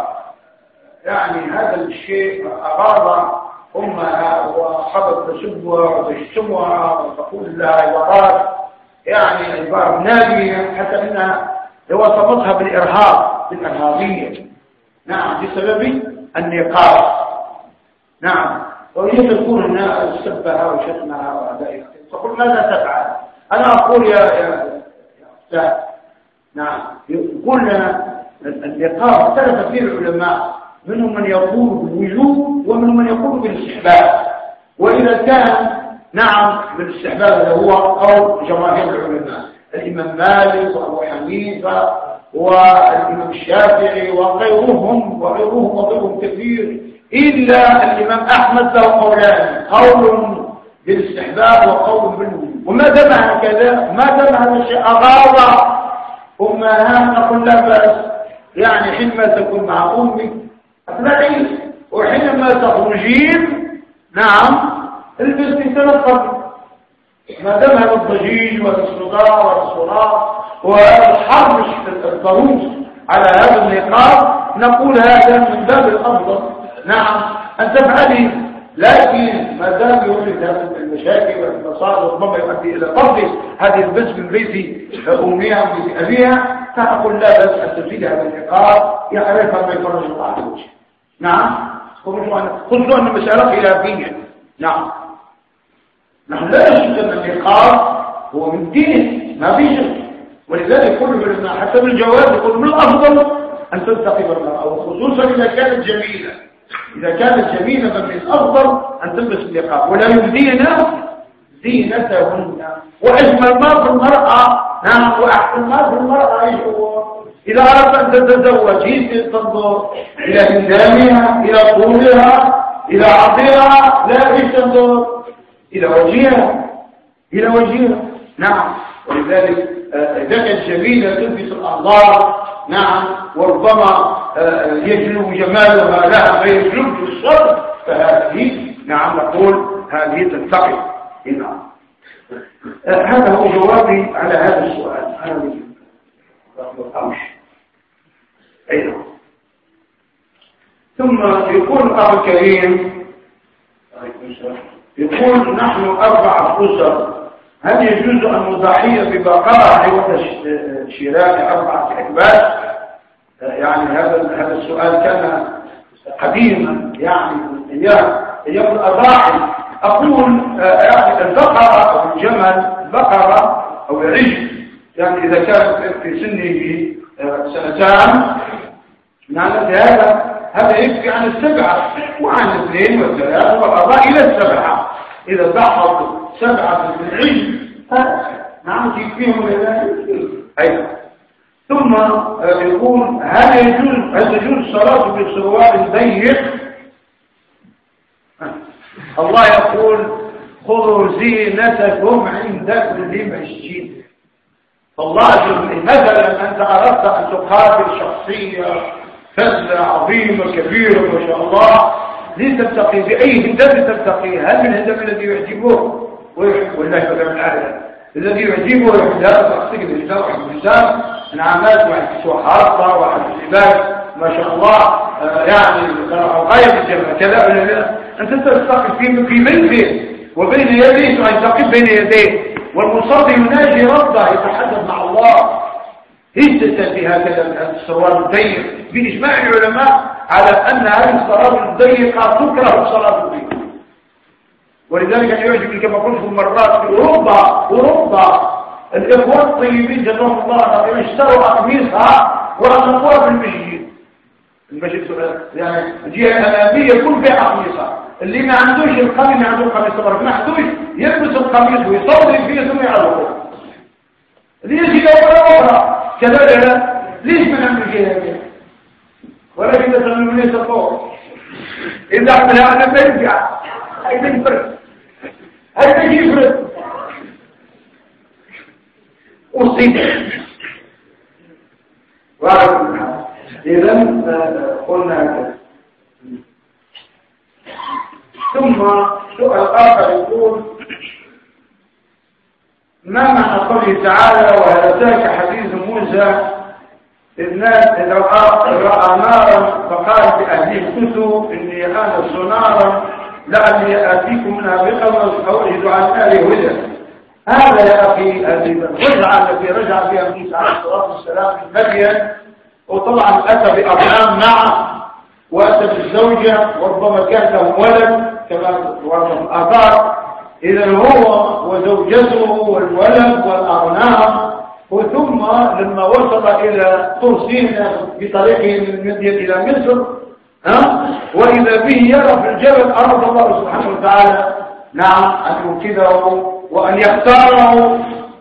يعني هذا الشيء أغاض أمها وحبت تسبها وتشتمها وتقول لها عبارات يعني عبارة نابية حتى أنها وصفتها بالإرهاب بالإرهابية نعم بسبب النقاب نعم. وهي تكون الناس سبها وشتمها وأدائها تقول ماذا تفعل؟ أنا أقول يا يا يا نعم يقول لنا النقاب اختلف فيه العلماء منهم من يقول بالوجوب ومنهم من يقول بالاستحباب. وإذا كان نعم بالاستحباب هو قول جماهير العلماء الإمام مالك وأبو حنيفة والإمام الشافعي وغيرهم وغيرهم وغيرهم كثير إلا الإمام أحمد له قولان قول بالاستحباب وقول بالوجوب. وما دام هكذا ما دام هذا الشيء أغاض أمهات نقول لا بأس يعني حينما تكون مع أمك أطلعي وحينما تخرجين نعم البسي تنقل. ما دام هذا الضجيج والصداع والصراخ وهذا الحرب الضروس على هذا النقاب نقول هذا من باب الأفضل نعم أن تفعلي. لكن ما دام يوجد هذه المشاكل والمصائب ربما يؤدي إلى طرد هذه البنت من بيت أمها وبيت أبيها فأقول لا بأس أن تزيد هذا النقاب يعرفها ما يفرج الله عز وجل نعم. خذوا أن المسألة خلافية نعم. نحن لا نشك أن النقاب هو من دين ما فيه شك. ولذلك كل العلماء حتى بالجواز يقول من الأفضل أن تلتقي بالمرأة وخصوصا إذا كانت جميلة. إذا كانت جميلة فمن الأفضل أن تلبس النقاب ولا يبدين زينتهن. وأجمل ما في المرأة نعم وأحسن ما في المرأة إيش هو؟ إذا أردت أن تتزوج تنظر إلى هندامها إلى طولها إلى عرضها لا إيش تنظر إلى وجهها إلى وجهها نعم. ولذلك إذا كانت جميلة تلبس الأنظار نعم وربما يجلب جمالها لها فيجلب الشر فهذه نعم نقول هذه تنتقل نعم. هذا هو جوابي على هذا السؤال. أنا أمش أيضا. ثم يقول القرآن الكريم يقول نحن أربعة أسر، هل يجوز أن نضحي ببقرة عوض شراء أربعة أكباد؟ يعني هذا هذا السؤال كان قديما، يعني أيام أيام الأضاحي. أقول يعني البقرة أو الجمل، البقرة أو العجل، يعني إذا كان في سنه سنتان معنى هذا هذا يكفي عن السبعة وعن الاثنين والثلاث والأربعة إلى السبعة. إذا ضحت سبعة في العجل نعم يكفيهم أيضا. ثم يقول هل يجوز هل تجوز الصلاة بالسروال ضيق؟ الله يقول خذوا زينتكم عند كل مسجد. فالله مثلا أنت أردت أن تقابل شخصية فذة عظيمة كبيرة ما شاء الله، ليه تلتقي بأي هندام تلتقي؟ هل من الهندام الذي يعجبه ويحب والله يبقى من أهله الذي يعجبه ويحب؟ هذا تقصير الإسلام وحب الإسلام من عامات وحب حارة وحب العباد ما شاء الله، آه يعني غاية الجمع كذا ولا لا. أنت تلتقي في في بيته وبين يديه ويلتقي بين يديه، والمصلي يناجي ربه يتحدث مع الله. هيست في هكذا الصلاة الضيق بإجماع العلماء على أن هذه الصلاة الضيقة تكره الصلاة فيها. ولذلك أن يعجب كما قلت مرات في أوروبا أوروبا الإخوة الطيبين جزاهم الله اشتروا أقميصها ورسموها في المسجد. المسجد يعني الجهة الأمامية يكون فيها أقميصها. اللي ما عندوش القميص ما عنده قميص صبر، ما عندوش يلبس القميص ويصلي فيه ثم يعرفه. ليش يدور أخرى كذلك؟ ليش ما نعمل كذا؟ ولكن تسمى ليس فوق. إذا عملها أنا برجع هيدا يفرق هيدا يفرق أصيب. إذا قلنا هكذا. ثم سؤال آخر يقول ما معنى قوله تعالى وهل أتاك حديث موسى إذ رأى نارا فقال بأهله كثوا إني آنست نارا لعلي آتيكم منها بقبس أو أجد عن آله هدى. هذا يا أخي الرجعة التي رجع فيها موسى عليه الصلاة والسلام من مدين، وطبعا أتى بأطعام معه وأتى بالزوجة وربما كان له ولد كما ورد الآثار. إذا هو وزوجته والولد والأغنام، وثم لما وصل إلى طور سيناء بطريقه من مدين إلى مصر ها وإذا به يرى في الجبل أراد الله سبحانه وتعالى نعم أن يوكله وأن يختاره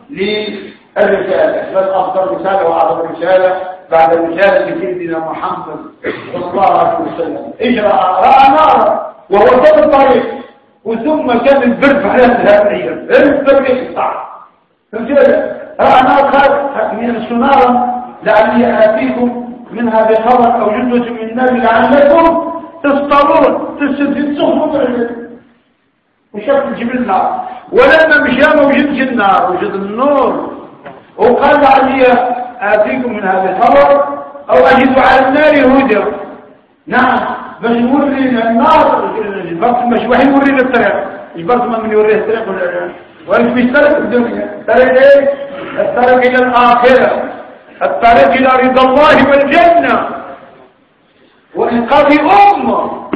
للرسالة، بل أفضل رسالة وأعظم رسالة بعد رسالة سيدنا محمد صلى الله عليه وسلم. إجرى رأى نارا وهو في الطريق، وثم كان البرد على هذه الأيام البرد يقطع فمثلا رأى نار خارج من السنارة لعلي آتيكم منها بخبر أو جدة من نار لعلكم تصطلون تسخنوا وشاف الجبل النار. ولما مشى ما وجدش النار وجد النور، وقال لعلي آتيكم منها بخبر أو أجد على النار هدى. نعم باش نوري النار البرد مش واحد يورينا الطريق، البرد ما من يوريه الطريق ولا وانت بيشترك الدنيا. الطريق ايه؟ الطريق الى الاخره، الطريق الى رضا الله والجنه وانقاذ امه.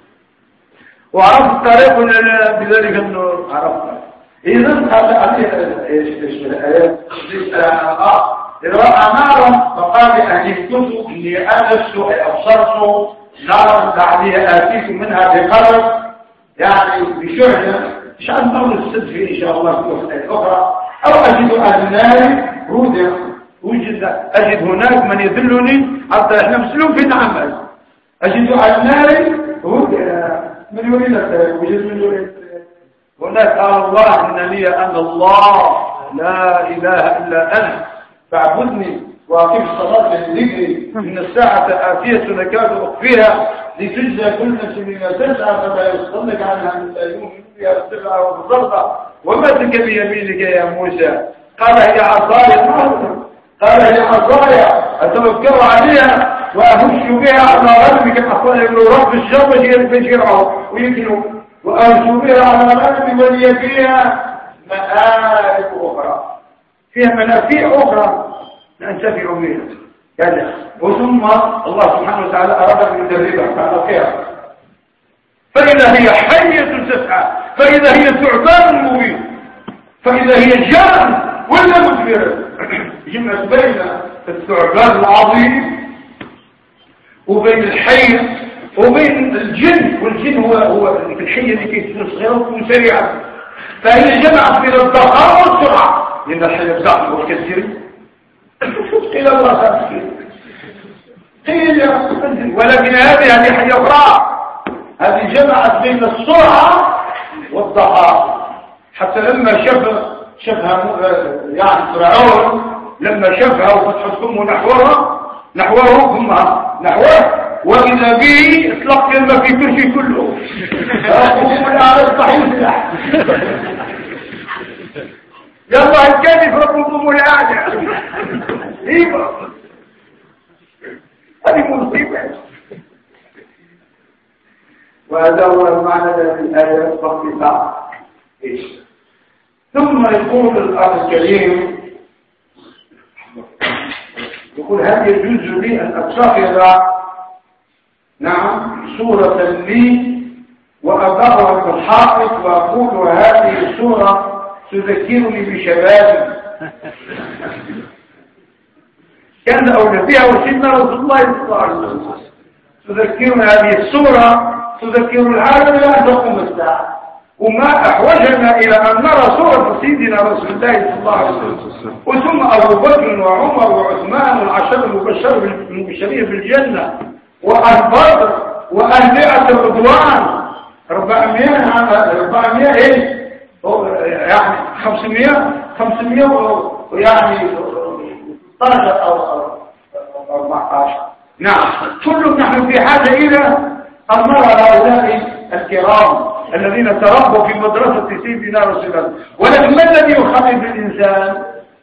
وعرفت الطريق ولا بذلك النور عرفت. اذا قال عليه ايش ايش الايات اه راى نارا فقال اهلكتم اني انست ابصرت نارا لعلي اتيكم منها بقدر يعني بشعله مش عارف نقول السد فيه إن شاء الله في الآية الأخرى. أو أجد أهل النار هدى، وجد أجد هناك من يدلني حتى إحنا مسلوم في العمل. أجد أهل النار هدى من يريد وجد من يريد. هناك قال الله إنني أنا الله لا إله إلا أنا فاعبدني وأقيم الصلاة لذكري إن الساعة آتية نكاد أخفيها لتجزى كل نفس بما تسعى فلا يصدق عنها من الأيوم فيها السبعة والضربة. وما تلك بيمينك يا موسى؟ قال هي عصاي قال هي عصاي أتوكل عليها وأهش بها على غنمك أقول إنه رب الشر ينفجره ويمكن وأرجو بها على الأرض ولي فيها مآرب أخرى، فيها منافع أخرى ننتفع بها كذا. وثم الله سبحانه وتعالى أراد أن يدربها على خير، فإذا هي حية تسعى، فإذا هي ثعبان مبين، فإذا هي جان ولا مدبرة. جمعت بين الثعبان العظيم وبين الحية وبين الجن، والجن هو هو الحية اللي كيف صغيرة وتكون سريعة، فهي جمعت بين الضخام والسرعة، لأن الحية بزعم والكثير إلى الله سبحانه قيل يا ولكن هذه هذه حية أخرى، هذه جمعت بين السرعة والضخام، حتى لما شاف شافها يعني فرعون لما شافها وفتحت فمه نحوها نحوه فمها نحوه، وإذا به اطلق كلمة في كرسي كله فأخوهم على الصحيح يلا الكذب ربكم الأعلى. مصيبة، هذه مصيبة. وهذا هو المعنى الذي الآية باختصار. ثم يقول الآن الكريم، يقول هل يجوز لي أن أتخذ نعم سورة لي وأضعها في الحائط وأقول هذه السورة تذكرني بشبابي؟ كان أولى بها وسيدنا رسول الله صلى الله عليه وسلم. تذكرنا هذه السورة تذكر العالم إلى أن تقوم الساعة، وما أحوجنا إلى أن نرى سورة سيدنا رسول الله صلى الله عليه وسلم، وثم أبو بكر وعمر وعثمان والعشر المبشرين بالجنة، وأهل بدر وأهل مئة الرضوان أربعمائة أربعمائة إيه يعني خمسمائة خمسمائة يعني ستاشر أو أربعة عشر. نعم كلهم نحن في حاجة إلى أن نرى هؤلاء الكرام الذين تربوا في مدرسة سيدنا رسول الله. ولكن ما الذي يخالف الإنسان؟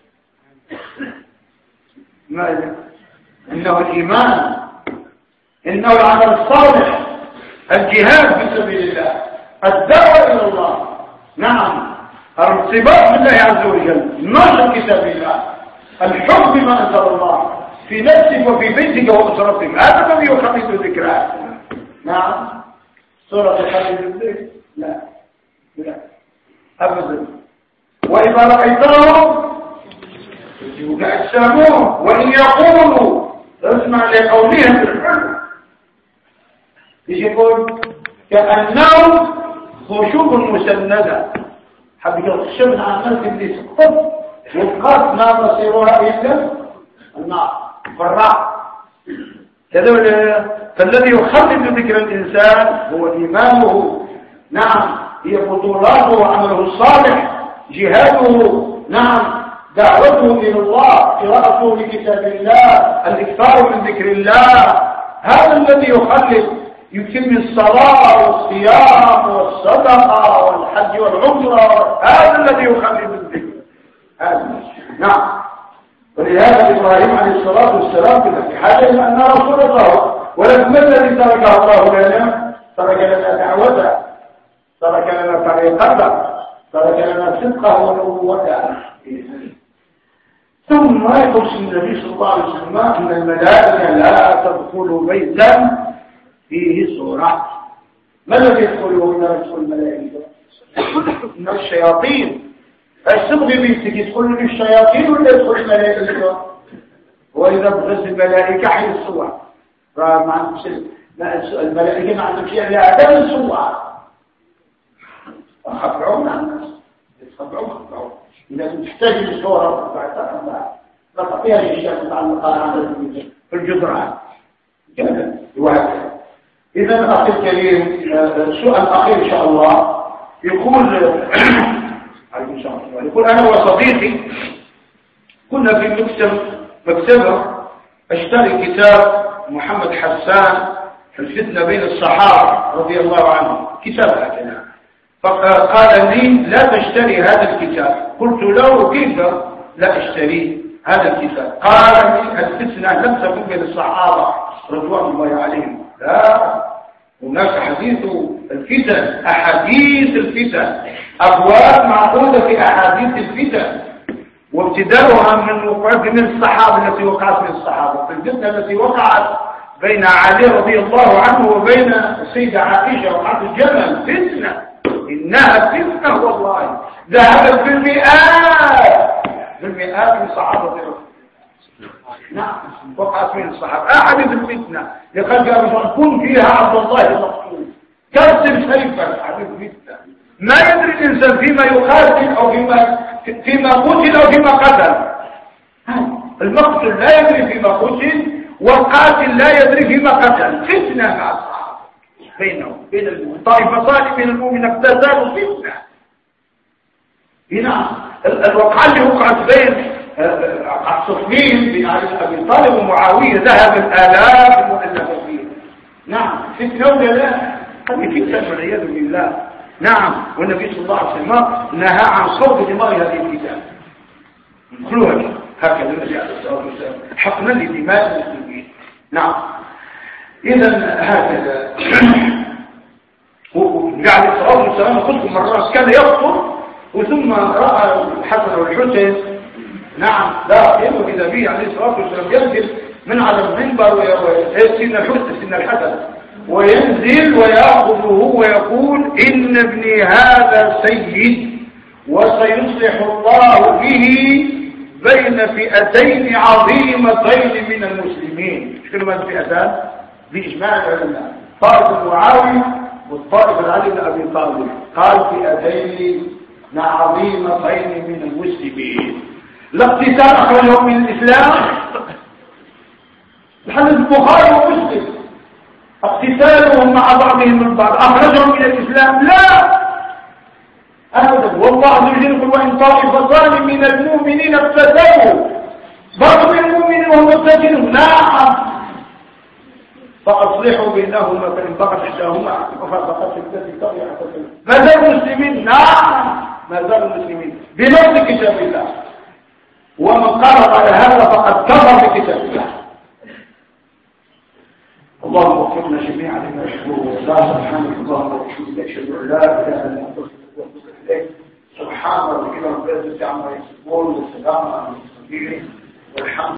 ماذا؟ إنه الإيمان، إنه العمل الصالح، الجهاد في سبيل الله، الدعوة إلى الله، نعم الارتباط بالله عز وجل، نشر كتاب الله، الحب بما أنزل الله في نفسك وفي بيتك وأسرتك، هذا الذي يخالف ذكراه. نعم سورة خالد الذكر لا لا أبدا. وإذا رأيتهم يجسمون وإن يقولوا اسمع لقولهم بالحلم، يقول كأنهم خشوب مسندة، حبيت الخشب عن خلق اللي سقط وفقات ما مصيرها إلا النار فرع كذا. فالذي يخلد ذكر الإنسان هو إيمانه، نعم هي بطولاته وعمله الصالح، جهاده، نعم دعوته إلى الله، قراءته لكتاب الله، الإكثار من ذكر الله، هذا الذي يخلد. يتم الصلاة والصيام والصدقة والحج والعمرة، هذا الذي يخلد الذكر هذا. نعم ولهذا إبراهيم عليه الصلاة والسلام في حاجة إلى أن نرى صورته، ولكن ما الذي تركه الله لنا؟ ترك لنا دعوته، ترك لنا طريقته، ترك لنا صدقه ونبوته. ثم يقول النبي صلى الله عليه وسلم ان الملائكه لا تدخل بيتا فيه صوره. ما الذي يدخله من يدخل الملائكه؟ من الشياطين. السبب بيتك يدخل من الشياطين ولا يدخل الملائكه؟ واذا بغز الملائكه حي الصور فمع الملائكه ما عندهم شيء الا عدم الصور، خبعون عن الناس يتخبعون خبعون. إذا كنت تحتاج للصورة لا تعطيها للشيء متعلقة عن في الجدران كذا وهكذا. إذا أخي الكريم سؤال أخير إن شاء الله يقول عليكم السلام يقول أنا وصديقي كنا في مكتب مكتبة أشتري كتاب محمد حسان الفتنة بين الصحابة رضي الله عنهم، كتاب هكذا، فقال لي لا تشتري هذا الكتاب. قلت له كيف لا اشتري هذا الكتاب؟ قال لي الفتنة لم تكن بين الصحابة رضوان الله عليهم، لا هناك حديث الفتن، أحاديث الفتن، أبواب معقودة في أحاديث الفتن، وابتداؤها من وقعت من الصحابة التي وقعت من الصحابة، في الفتنة التي وقعت بين علي رضي الله عنه وبين السيدة عائشة وقعت الجمل فتنة، إنها فتنة والله، ذهبت بالمئات بالمئات من صحابة نعم وقعت من الصحابة. أحاديث الفتنة لقد جاء كن فيها عبد الله المقصود كرسم سيفا، أحاديث الفتنة ما يدري الإنسان فيما يقاتل أو فيما فيما قتل أو فيما قتل. المقتل لا يدري فيما قتل، والقاتل لا يدري فيما قتل. فتنة مع الصحابة بينهم بين الطائفتان من المؤمنين اقتتالوا فتنة. هنا الوقعة اللي وقعت بين الصفين بين أبي طالب ومعاوية ذهب الآلاف المؤلفة فيه. نعم فتنة ولا لا؟ هذه فتنة والعياذ بالله. نعم والنبي صلى الله عليه وسلم نهى عن صوت دماء هذه الفتن. خلوها هكذا النبي عليه الصلاة والسلام حقنا لدماء المسلمين. نعم إذا هكذا والنبي عليه الصلاة والسلام قلت مرات كان يفطر وثم رأى الحسن والحسين نعم لا يمكن إذا به عليه الصلاة والسلام ينزل من على المنبر ويسن الحسن سن الحسن وينزل ويأخذه ويقول إن ابني هذا سيد وسيصلح الله به بين فئتين عظيمتين من المسلمين. مش كلمة فئتان بإجماع العلماء، طائفة معاوية والطائفة علي بن أبي طالب، قال فئتين عظيمتين من المسلمين. الاقتتال أخرجهم من الإسلام الحديث البخاري ومسلم، اقتتالهم مع بعضهم البعض أخرجهم من الإسلام؟ لا أبدا. والله يجرب وإن طائفتان من المؤمنين اقتتلوا بعض من المؤمنين وهم مقتتلون نعم فأصلحوا بينهما فإن بغت إحداهما فبغت التي تبغي اعتصموا. ما زالوا مسلمين؟ نعم ما زالوا مسلمين بنص كتاب الله، ومن قرب على هذا فقد كفر بكتاب الله. اللهم وفقنا جميعا لما يحبه ويرضاه. سبحانك اللهم وبحمدك أشهد أن لا إله إلا أنت أستغفرك إليك. سبحان ربك رب العزة عما يصفون والسلام على المرسلين والحمد